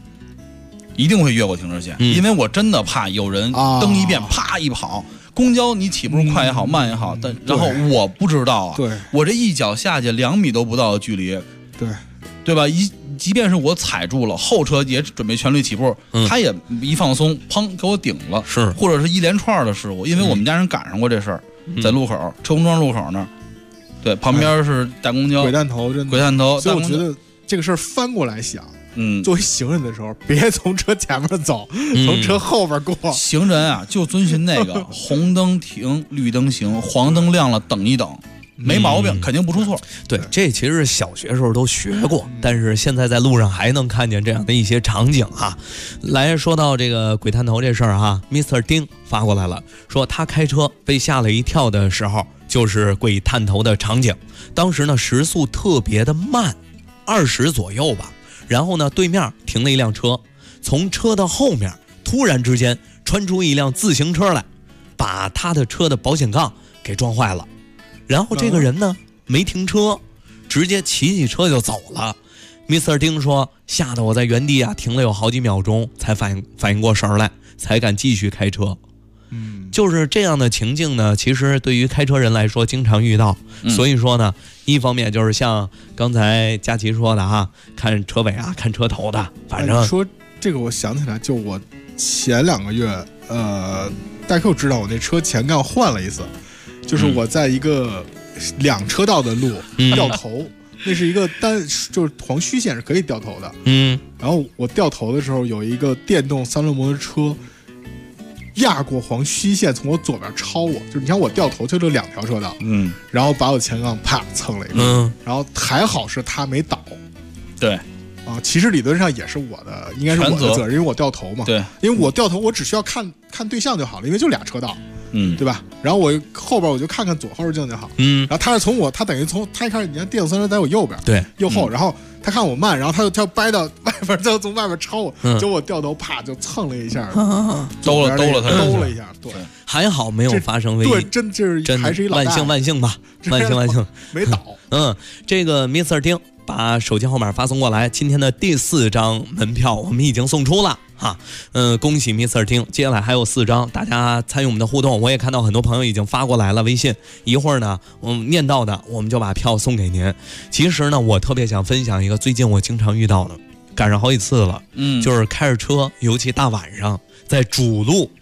因为我真的怕有人蹬一遍，啪一跑。公交你起步快也好，慢也好，然后我不知道啊，我这一脚下去2米都不到的距离，对吧？即便是我踩住了，后车也准备全力起步，他也一放松，砰给我顶了，或者是一连串的事故。因为我们家人赶上过这事儿，在路口车公庄路口那儿，对，旁边是大公交，
鬼探头，真的
鬼探头。
所以我觉得这个事儿翻过来想。作为行人的时候，别从车前面走，从车后边过。
行人啊，就遵循那个红灯停，绿灯行，黄灯亮了等一等，没毛病，肯定不出错。
对，这其实小学时候都学过，但是现在在路上还能看见这样的一些场景啊。来说到这个鬼探头这事儿哈，Mr. 丁发过来了，说他开车被吓了一跳的时候，就是鬼探头的场景。当时呢，时速特别的慢，20左右吧。然后呢，对面停了一辆车，从车的后面突然之间穿出一辆自行车来，把他的车的保险杠给撞坏了。然后这个人呢没停车，直接骑起车就走了。Mr. 丁说，吓得我在原地停了有好几秒钟，才反应过神来，才敢继续开车。就是这样的情境呢，其实对于开车人来说经常遇到。所以说呢，一方面就是像刚才佳琪说的看车尾看车头的，反正
说这个我想起来，就我前2个月大家知道我那车前杠换了一次，就是我在一个2车道的路掉头，那是一个就是黄虚线是可以掉头的，然后我掉头的时候有一个电动3轮摩托车压过黄虚线，从我左边超我，就是你看我掉头就这2条车道，然后把我前杠啪蹭了一个，然后还好是他没倒，
对，
其实理论上也是我的，应该是我的责任，因为我掉头嘛，
对，
因为我掉头我只需要看对象就好了，因为就2车道，对吧？然后我后边我就看左后视镜就好，然后他是他等于他一开始你看电动3轮在我右边，
对，
右后，然后他看我慢，然后他就掰到外边，再从外边超我，结果我掉头啪就蹭了一下，
兜了
一下，对，
还好没有发生危险，
对，真就是还是一
万幸吧，万幸
没倒。
这个 Mr. 丁把手机号码发送过来，今天的第4张门票我们已经送出了恭喜 Mr. 丁，接下来还有4张，大家参与我们的互动。我也看到很多朋友已经发过来了微信，一会儿呢我们念到的我们就把票送给您。其实呢，我特别想分享一个最近我经常遇到的，赶上好几次了，就是开着车，尤其大晚上在主路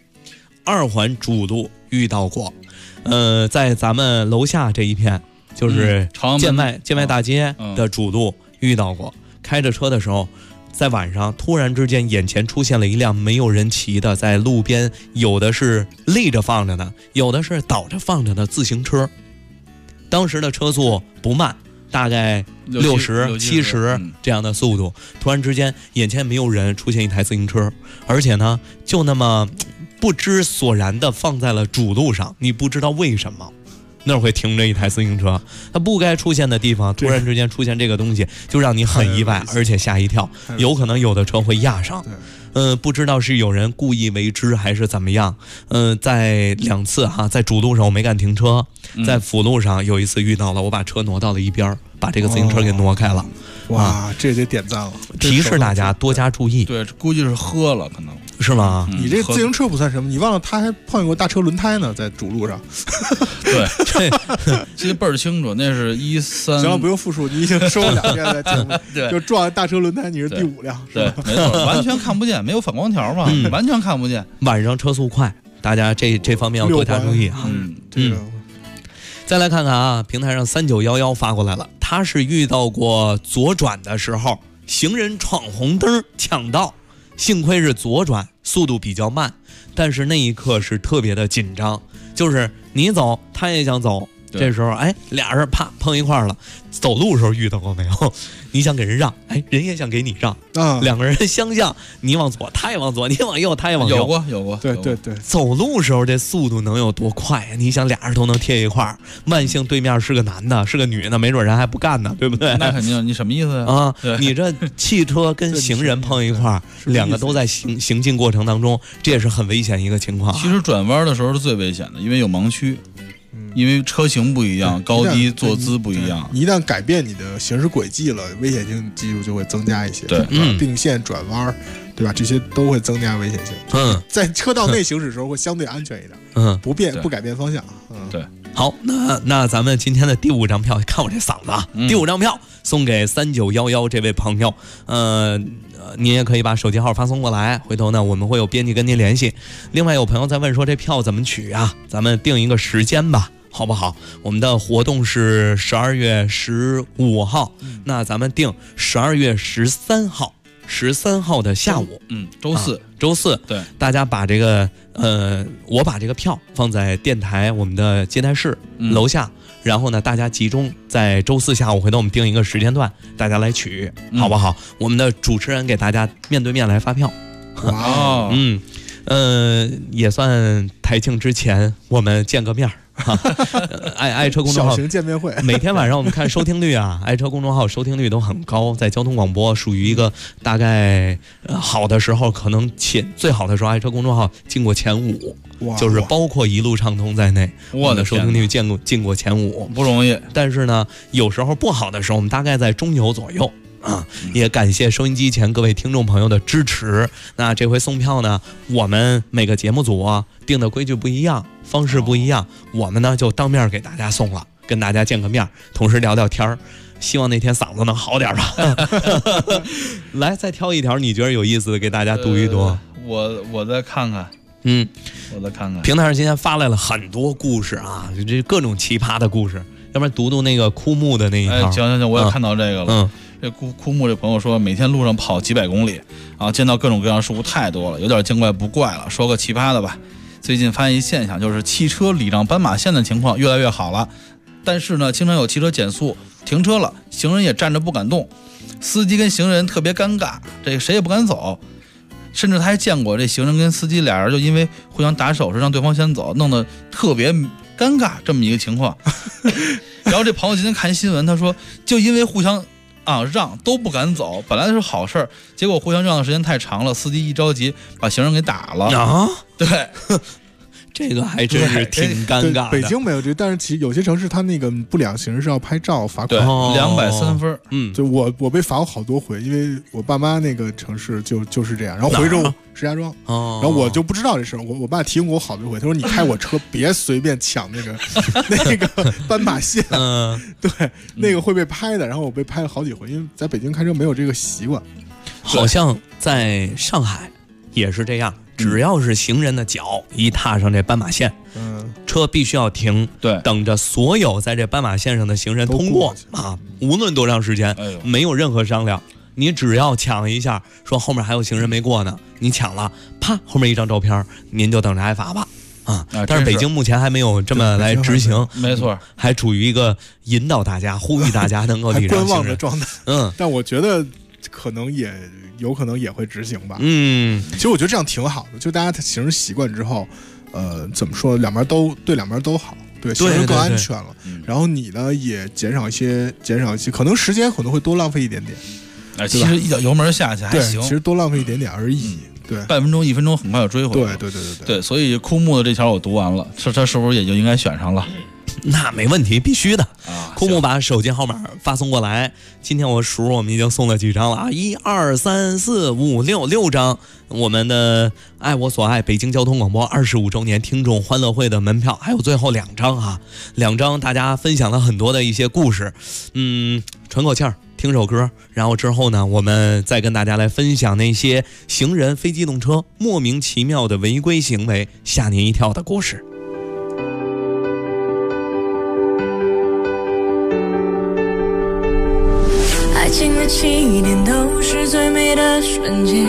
2环主路遇到过，在咱们楼下这一片就是建外大街的主路遇到过，开着车的时候在晚上突然之间眼前出现了一辆没有人骑的，在路边有的是立着放着的，有的是倒着放着的自行车。当时的车速不慢，大概60、70这样的速度，突然之间眼前没有人，出现一台自行车，而且呢就那么不知所然的放在了主路上，你不知道为什么那儿会停着一台自行车，它不该出现的地方突然之间出现这个东西，就让你很意外，而且吓一跳，有可能有的车会压上。不知道是有人故意为之还是怎么样。在2次在主路上我没敢停车，在辅路上有一次遇到了，我把车挪到了一边， 把这个自行车给挪开了。
哇，这得点赞了！
提示大家多加注意。
对，估计是喝了，可能
是吗？
你这自行车不算什么，你忘了他还碰见过大车轮胎呢，在主路上。
对，记得倍儿清楚，那是13。
行了，不用复述，你已经说过2遍了，节目
对，
就撞大车轮胎，你是第5辆，
对，没错，完全看不见，没有反光条嘛，完全看不见。
晚上车速快，大家这方面要多加注意啊。再来看看啊，平台上3911发过来了，他是遇到过左转的时候，行人闯红灯抢道，幸亏是左转，速度比较慢，但是那一刻是特别的紧张，就是你走，他也想走，这时候俩人啪碰一块儿了。走路的时候遇到过没有？你想给人让，人也想给你让啊，两个人相向，你往左，他也往左；你往右，他也往右。
有过，
对。
走路时候这速度能有多快呀？你想俩人都能贴一块儿，万幸对面是个男的，是个女的，没准人还不干呢，对不对？
那肯定，你什么意思
啊？你这汽车跟行人碰一块儿，两个都在行进过程当中，这也是很危险一个情况。
其实转弯的时候是最危险的，因为有盲区。因为车型不一样，高低坐姿不一样，
你一旦改变你的行驶轨迹了，危险性系数就会增加一些。
对，
并线转弯，对吧？这些都会增加危险性。在车道内行驶的时候会相对安全一点。不改变方向。
对。
好，那咱们今天的第5张票，看我这嗓子啊，第5张票送给3911这位朋友。您也可以把手机号发送过来，回头呢我们会有编辑跟您联系。另外有朋友在问说这票怎么取啊？咱们定一个时间吧，好不好？我们的活动是12月15号，那咱们定12月13号的下午，周四，
对，
大家把这个我把这个票放在电台我们的接待室楼下，然后呢大家集中在周4下午，回头我们定一个时间段，大家来取，好不好？我们的主持人给大家面对面来发票。
哇，
也算台庆之前我们见个面儿。爱车公众号
小型见面会，
每天晚上我们看收听率啊，爱车公众号收听率都很高，在交通广播属于一个大概好的时候，可能最好的时候，爱车公众号进过前5，就是包括一路畅通在内，我的收听率进过前5，
不容易。
但是呢，有时候不好的时候，我们大概在中游左右。也感谢收音机前各位听众朋友的支持。那这回送票呢，我们每个节目组定的规矩不一样，方式不一样，我们呢就当面给大家送了，跟大家见个面，同时聊聊天儿。希望那天嗓子能好点吧。来，再挑一条你觉得有意思的给大家读一读。
我再看看。我再看看。
平台上今天发来了很多故事啊，这各种奇葩的故事。要不然读那个枯木的那一条。
行，我也看到这个了。这枯木这朋友说，每天路上跑几百公里啊，见到各种各样事物太多了，有点见怪不怪了。说个奇葩的吧，最近发现一现象，就是汽车礼让斑马线的情况越来越好了，但是呢，经常有汽车减速停车了，行人也站着不敢动，司机跟行人特别尴尬，这谁也不敢走，甚至他还见过这行人跟司机俩人就因为互相打手势让对方先走，弄得特别尴尬这么一个情况。然后这朋友今天看新闻，他说就因为互相让都不敢走，本来是好事儿，结果互相让的时间太长了，司机一着急把行人给打了啊！对，
这个还真是挺尴尬的。
北京没有这，但是其实有些城市它那个不良行人是要拍照罚款
，203分。
就我被罚过好多回，因为我爸妈那个城市就是这样。然后回州石家庄，然后我就不知道这事儿，我爸提醒过我好多回，他说你开我车别随便抢那个斑马线，对，那个会被拍的。然后我被拍了好几回，因为在北京开车没有这个习惯。
好像在上海也是这样。只要是行人的脚一踏上这斑马线，车必须要停，
对，
等着所有在这斑马线上的行人通过啊，无论多长时间，没有任何商量。你只要抢一下，说后面还有行人没过呢，你抢了，啪，后面一张照片，您就等着挨罚吧。但是北京目前还没有这么来执行，
没错，
还处于一个引导大家、呼吁大家能够礼让行人
观望的状态。但我觉得可能有可能也会执行吧。其实我觉得这样挺好的，就大家行驶习惯之后，怎么说，两边都好，对，行人更安全了。然后你呢也减少一些，可能时间可能会多浪费一点点。
其实一脚油门下去还行，
其实多浪费一点点而已。对，
半分钟1分钟很快就追回来了。对，所以枯木的这条我读完了，他是不是也就应该选上了？
那没问题，必须的。 枯木把手机号码发送过来。今天我数我们已经送了几张了啊？1、2、3、4、5、6张。我们的爱我所爱北京交通广播25周年听众欢乐会的门票，还有最后2张啊，2张大家分享了很多的一些故事，喘口气儿，听首歌，然后之后呢，我们再跟大家来分享那些行人、非机动车莫名其妙的违规行为，吓您一跳的故事。
爱情的起点都是最美的瞬间，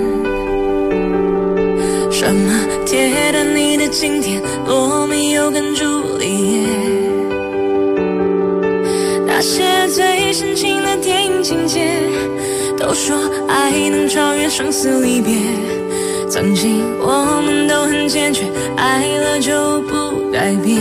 什么铁达尼的经典，罗密欧跟朱丽叶，那些最深情的电影情节，都说爱能超越生死离别。曾经我们都很坚决，爱了就不改变。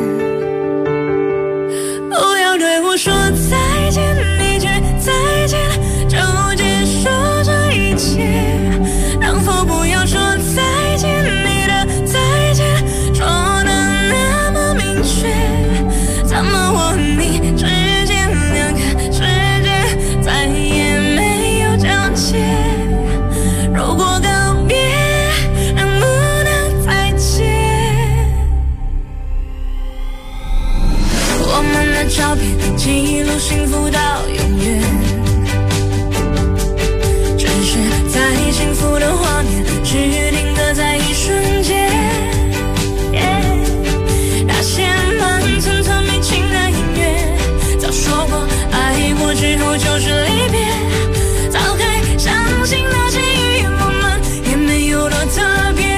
不要对我说再见，一句再见就结束这一切。能否不要说再见，你的再见说得那么明确。怎么我和你之间两个世界再也没有交界？如果告别能不能再见？我们的照片记录幸福到永远，只是在幸福的画面只定格在一瞬间。那些慢吞吞没情的音乐，早说过爱过之后就是离别。早该相信那些与我们也没有多特别。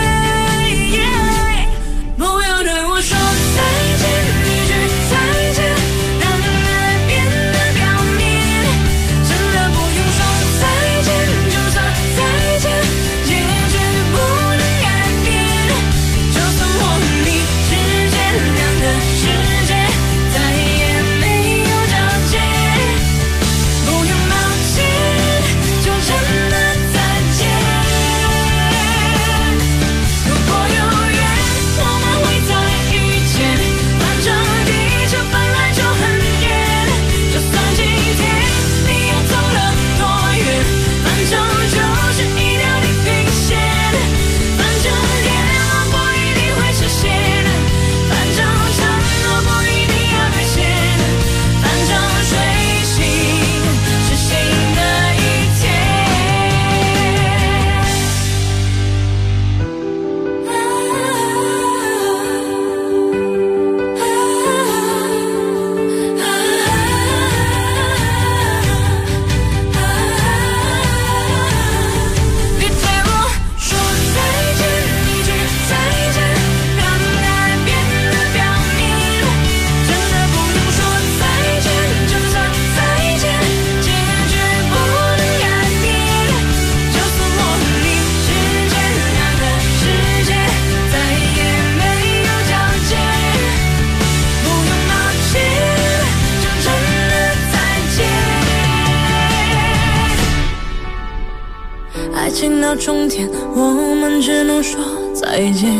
不要对我说再见，一句再见让爱变得表面。真的不用说再见，就算再见结局不能改变。就算我和你之间两个世界再也没有交界，不用抱歉，就真的再见。如果有缘我们会再遇见，反正地球本来就很远。就算今天你又走了多远，反正就是一条地平线。反正愿望不一定会实现，反正承诺不一定要兑现，反正睡醒是新的一天。别对我说再见，一句再见让爱变得表面。真的不用说再见，就算再见结局不能改变。就算我和你之间两个世界再也没有交界，不用抱歉，就真的再见。爱情到终点，我们只能说再见。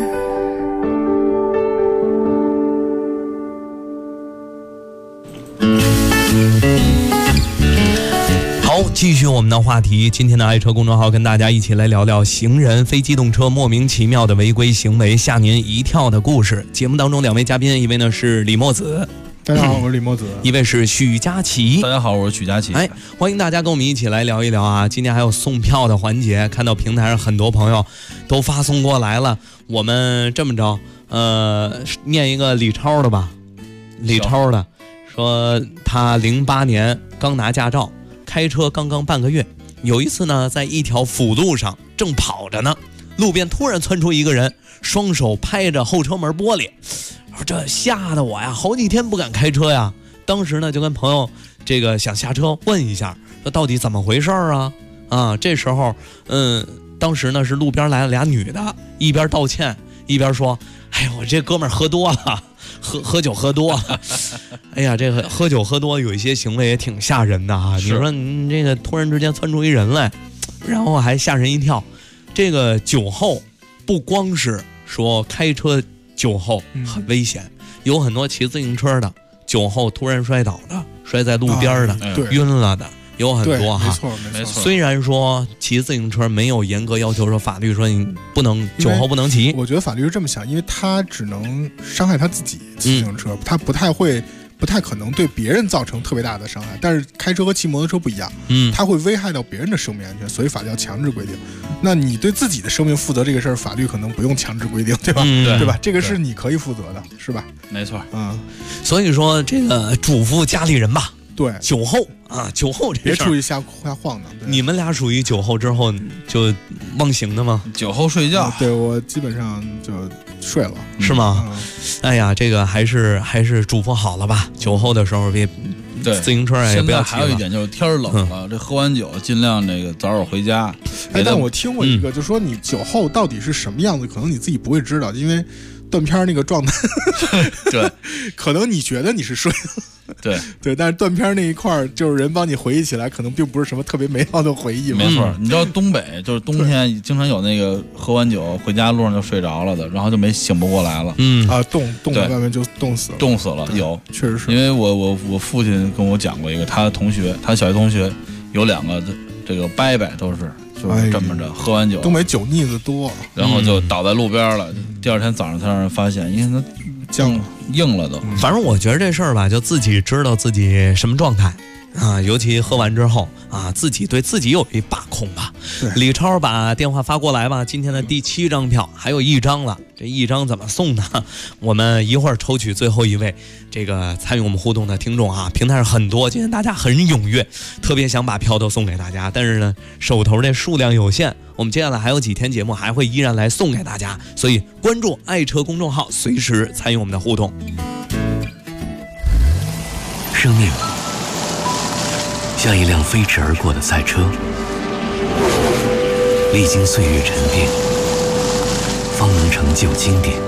好，继续我们的话题。今天的爱车公众号跟大家一起来聊聊行人、非机动车莫名其妙的违规行为，吓您一跳的故事。节目当中2位嘉宾，一位呢是李墨子，
大家好，我是李墨子；
一位是许佳琪，
大家好，我是许佳琪。
哎，欢迎大家跟我们一起来聊一聊啊！今天还有送票的环节，看到平台上很多朋友都发送过来了。我们这么着，念一个李超的吧。李超的说，他08年刚拿驾照，开车刚刚半个月。有一次呢，在一条辅路上正跑着呢，路边突然窜出一个人，双手拍着后车门玻璃。这吓得我呀，好几天不敢开车呀。当时呢，就跟朋友这个想下车问一下，说到底怎么回事啊？这时候，当时呢是路边来了俩女的，一边道歉一边说：“哎呀，我这哥们儿喝多了，喝酒喝多。哎呀，这个喝酒喝多有一些行为也挺吓人的啊。你说你这个突然之间窜出一人来，然后还吓人一跳。这个酒后不光是说开车酒后很危险，有很多骑自行车的酒后突然摔倒的，摔在路边的，晕了的。有很多哈，
没错。
虽然说骑自行车没有严格要求说法律说你不能酒后不能骑，
我觉得法律是这么想，因为他只能伤害他自己骑自行车，他不太可能对别人造成特别大的伤害。但是开车和骑摩托车不一样，他会危害到别人的生命安全，所以法律要强制规定。那你对自己的生命负责这个事儿，法律可能不用强制规定，对吧？对吧？这个是你可以负责的，是吧？
没错，
所以说这个嘱咐家里人吧。
对，
酒后酒后这
别出去瞎晃荡。
你们俩属于酒后之后就忘形的吗？
酒后睡觉，
对我基本上就睡了，
是吗？哎呀，这个还是嘱咐好了吧。酒后的时候别自行车也不要骑了。
还有一点就是天冷了，这喝完酒尽量这个早点回家。
但我听过一个，就说你酒后到底是什么样子，可能你自己不会知道，因为断片那个状态，
对，
可能你觉得你是睡了。对，但是断片那一块就是人帮你回忆起来，可能并不是什么特别美好的回忆。
没错，你知道东北就是冬天经常有那个喝完酒回家路上就睡着了的，然后就醒不过来了。
冻在外面就冻死了。有，
确实是。因为我父亲跟我讲过一个，他小学同学有2个这个伯伯都是就是这么着，喝完酒，
东北酒腻子多，
然后就倒在路边了。第二天早上才让人发现，因为他硬了都。
反正我觉得这事儿吧，就自己知道自己什么状态啊，尤其喝完之后啊，自己对自己有一把控吧。李超把电话发过来吧，今天的第7张票还有1张了，这1张怎么送呢？我们一会儿抽取最后一位这个参与我们互动的听众啊，平台上很多，今天大家很踊跃，特别想把票都送给大家，但是呢手头的数量有限，我们接下来还有几天节目还会依然来送给大家，所以关注爱车公众号，随时参与我们的互动。
生命像一辆飞驰而过的赛车，历经岁月沉淀，方能成就经典。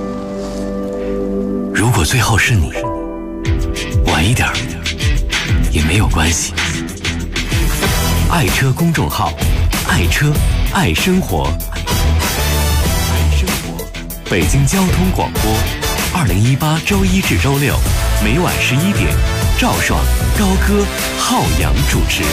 如果最后是你，晚一点也没有关系。爱车公众号，爱车爱生活，北京交通广播，2018周1至周6，每晚11点，赵爽、高歌、浩洋主持。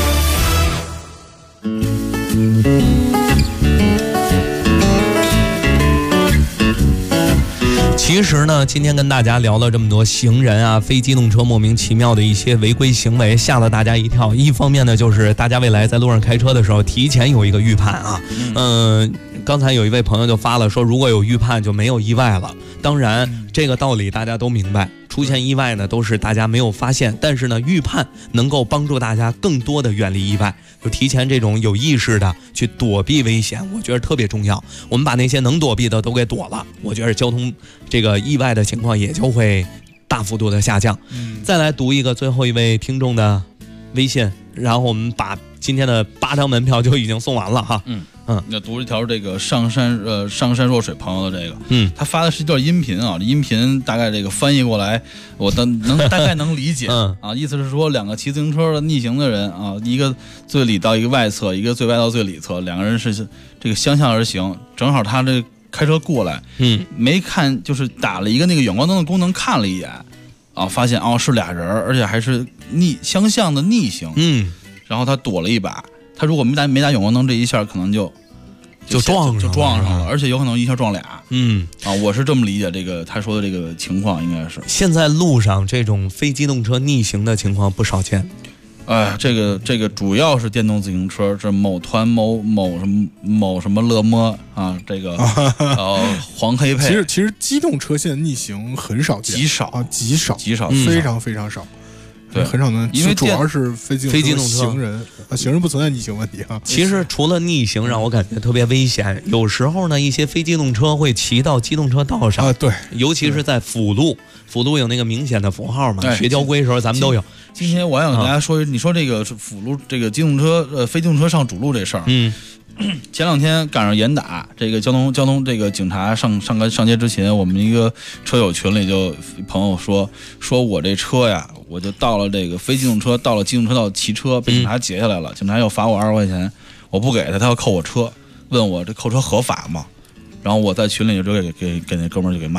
其实呢，今天跟大家聊了这么多行人啊、非机动车莫名其妙的一些违规行为，吓了大家一跳。一方面呢，就是大家未来在路上开车的时候，提前有一个预判啊。刚才有一位朋友就发了说，如果有预判就没有意外了。当然，这个道理大家都明白。出现意外呢，都是大家没有发现，但是呢，预判能够帮助大家更多的远离意外，就提前这种有意识的去躲避危险，我觉得特别重要。我们把那些能躲避的都给躲了，我觉得交通这个意外的情况也就会大幅度的下降。再来读一个最后一位听众的微信，然后我们把今天的8张门票就已经送完了哈。
那读一条这个上山若水朋友的这个，他发的是一段音频啊，音频大概这个翻译过来，我大概能理解啊，意思是说2个骑自行车的逆行的人啊，一个最里到一个外侧，一个最外到最里侧，2个人是这个相向而行，正好他这开车过来，没看就是打了一个那个远光灯的功能看了一眼啊，发现是俩人，而且还是相向的逆行，然后他躲了一把。他如果没打远光灯，这一下可能就撞上了，而且有可能一下撞俩。我是这么理解这个他说的这个情况，应该是
现在路上这种非机动车逆行的情况不少见。
这个主要是电动自行车，这某团某什么乐摸啊，这个黄黑配。
其实机动车现在逆行很少见，极少，非常非常少。对，很少能，因为主要是非机动车行人行人不存在逆行问题啊。
其实除了逆行让我感觉特别危险，有时候呢一些非机动车会骑到机动车道上
对，
尤其是在辅路有那个明显的符号嘛，学交规时候咱们都有。
今天我还想跟大家说，你说这个是辅路这个机动车非机动车上主路这事儿，前2天赶上严打，这个交通这个警察上街之前，我们一个车友群里就朋友说我这车呀，我就到了这个非机动车，到了机动车道骑车，被警察截下来了，警察要罚我20块钱，我不给他要扣我车，问我这扣车合法吗？然后我在群里就给那哥们儿就给骂了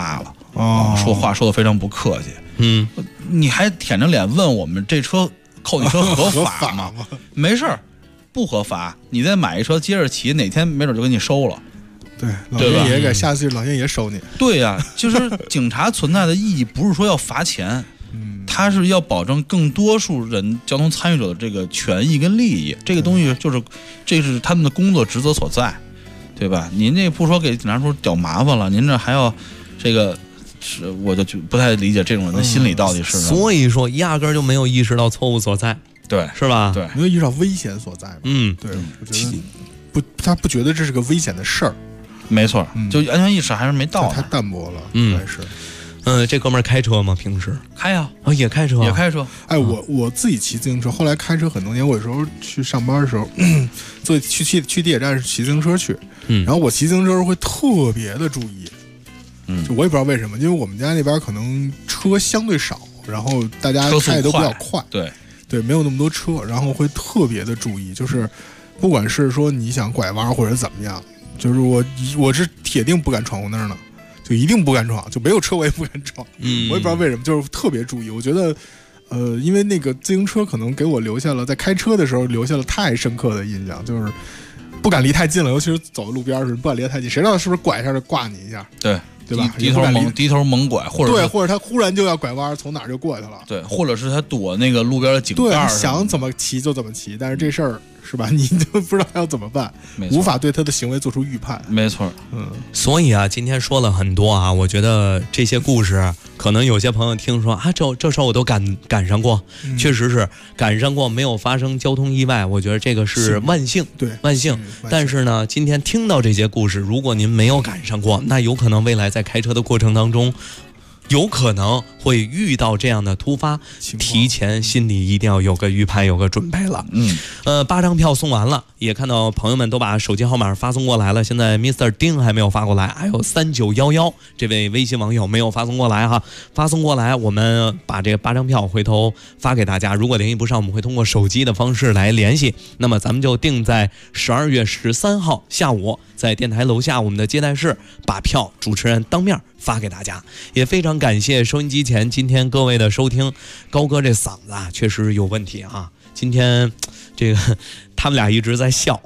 说话说的非常不客气。你还舔着脸问我们这车扣你车合法吗？没事儿，不合法，你再买一车接着骑，哪天没准就给你收了。
对，老天爷给下次老天爷收你。
对呀，就是警察存在的意义不是说要罚钱，他是要保证更多数人交通参与者的这个权益跟利益，这个东西这是他们的工作职责所在，对吧？您这不说给警察叔找麻烦了，您这还要这个。是，我就不太理解这种人的心理到底是什么。
所以说，压根儿就没有意识到错误所在，
对，
是吧？
对，
没有意识到危险所在。对，我觉得他不觉得这是个危险的事儿。
没错，就安全意识还是没到，
太淡薄了。还是。
这哥们儿开车吗？平时
开呀，
也开车，
也开车。
哎，我自己骑自行车，后来开车很多年。我有时候去上班的时候，去地铁站是骑自行车去，然后我骑自行车会特别的注意。就我也不知道为什么，因为我们家那边可能车相对少，然后大家开的都比较快，对，没有那么多车，然后会特别的注意，就是不管是说你想拐弯或者怎么样，就是我是铁定不敢闯红灯的，就一定不敢闯，就没有车我也不敢闯。我也不知道为什么，就是特别注意。我觉得因为那个自行车可能给我留下了在开车的时候留下了太深刻的印象，就是不敢离太近了，尤其是走在路边时不敢离太近，谁知道是不是拐一下就挂你一下，对吧？
低头猛拐，或
者他忽然就要拐弯，从哪儿就过去了。
对，或者是他躲那个路边的井盖，
对，想怎么骑就怎么骑，但是这事儿是吧？你就不知道要怎么办，无法对他的行为做出预判。
没错，
所以啊，今天说了很多啊，我觉得这些故事，可能有些朋友听说啊，这事儿我都赶上过，确实是赶上过，没有发生交通意外，我觉得这个是万幸，
对，
万幸。但是呢，今天听到这些故事，如果您没有赶上过，那有可能未来在开车的过程当中，有可能会遇到这样的突发，提前心里一定要有个预判，有个准备了。8张票送完了，也看到朋友们都把手机号码发送过来了。现在 Mr. 丁还没有发过来，还有3911这位微信网友没有发送过来哈，发送过来，我们把这个8张票回头发给大家。如果联系不上，我们会通过手机的方式来联系。那么咱们就定在12月13号下午，在电台楼下我们的接待室把票主持人当面发给大家。也非常感谢收音机前今天各位的收听。高哥这嗓子啊确实有问题啊，今天这个他们俩一直在笑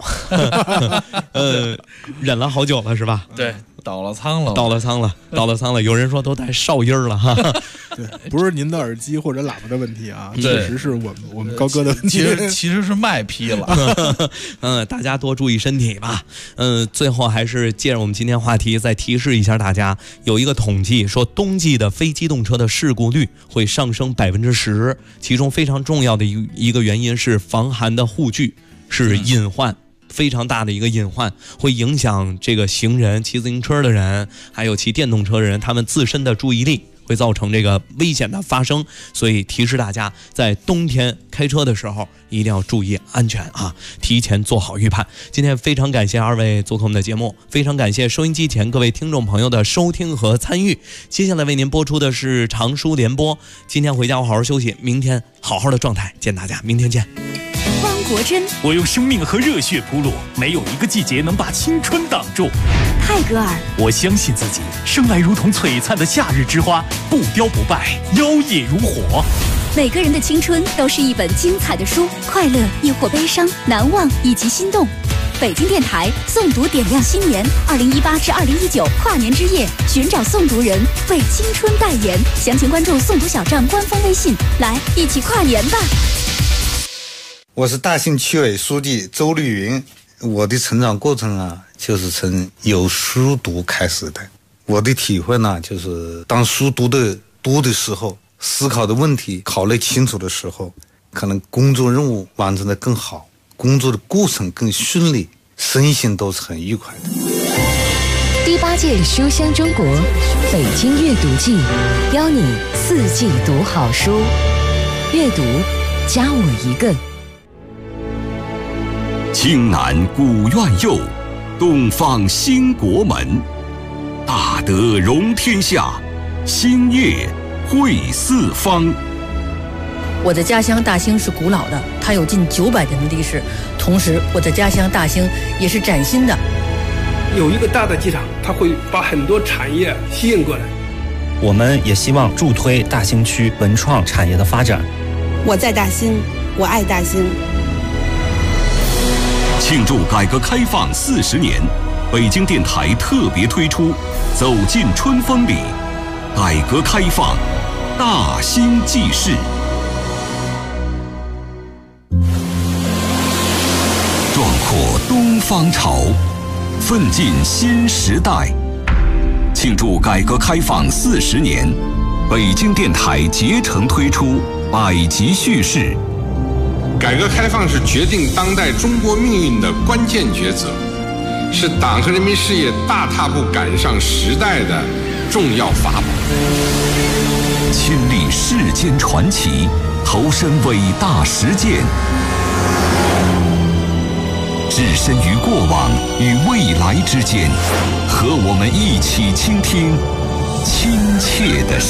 忍了好久了是吧？
对，倒了仓了，
有人说都带哨音了哈。
对，不是您的耳机或者喇叭的问题啊，确实是我们高哥的问题，
其实是麦批了。
大家多注意身体吧。最后还是借着我们今天话题再提示一下大家，有一个统计说冬季的非机动车的事故率会上升10%，其中非常重要的一个原因是防寒的护具是隐患。非常大的一个隐患，会影响这个行人、骑自行车的人，还有骑电动车的人，他们自身的注意力，会造成这个危险的发生。所以提示大家，在冬天开车的时候一定要注意安全啊，提前做好预判。今天非常感谢二位做客我们的节目，非常感谢收音机前各位听众朋友的收听和参与。接下来为您播出的是长书联播。今天回家我好好休息，明天好好的状态见大家，明天见。
国珍，
我用生命和热血铺路，没有一个季节能把青春挡住。
泰戈尔，
我相信自己，生来如同璀璨的夏日之花，不凋不败，妖冶如火。
每个人的青春都是一本精彩的书，快乐亦或悲伤，难忘以及心动。北京电台诵读点亮新年，2018至2019跨年之夜，寻找诵读人，为青春代言。详情关注诵读小站官方微信，来一起跨年吧。
我是大兴区委书记周绿云。我的成长过程啊，就是从有书读开始的。我的体会呢，就是当书读的时候，思考的问题考虑清楚的时候，可能工作任务完成的更好，工作的过程更顺利，身心都是很愉快的。
第8届书香中国北京阅读季，邀你4季读好书，阅读加我一个。
青南古院右，东方兴国门。大德容天下，兴业惠四方。
我的家乡大兴是古老的，它有近900年的历史。同时，我的家乡大兴也是崭新的。
有一个大的机场，它会把很多产业吸引过来。
我们也希望助推大兴区文创产业的发展。
我在大兴，我爱大兴。
庆祝改革开放40年，北京电台特别推出《走进春风里》，改革开放大兴纪事。壮阔东方潮，奋进新时代。庆祝改革开放40年，北京电台竭诚推出100集叙事。
改革开放是决定当代中国命运的关键抉择，是党和人民事业大踏步赶上时代的重要法宝。
亲历世间传奇，投身伟大实践，置身于过往与未来之间，和我们一起倾听亲切的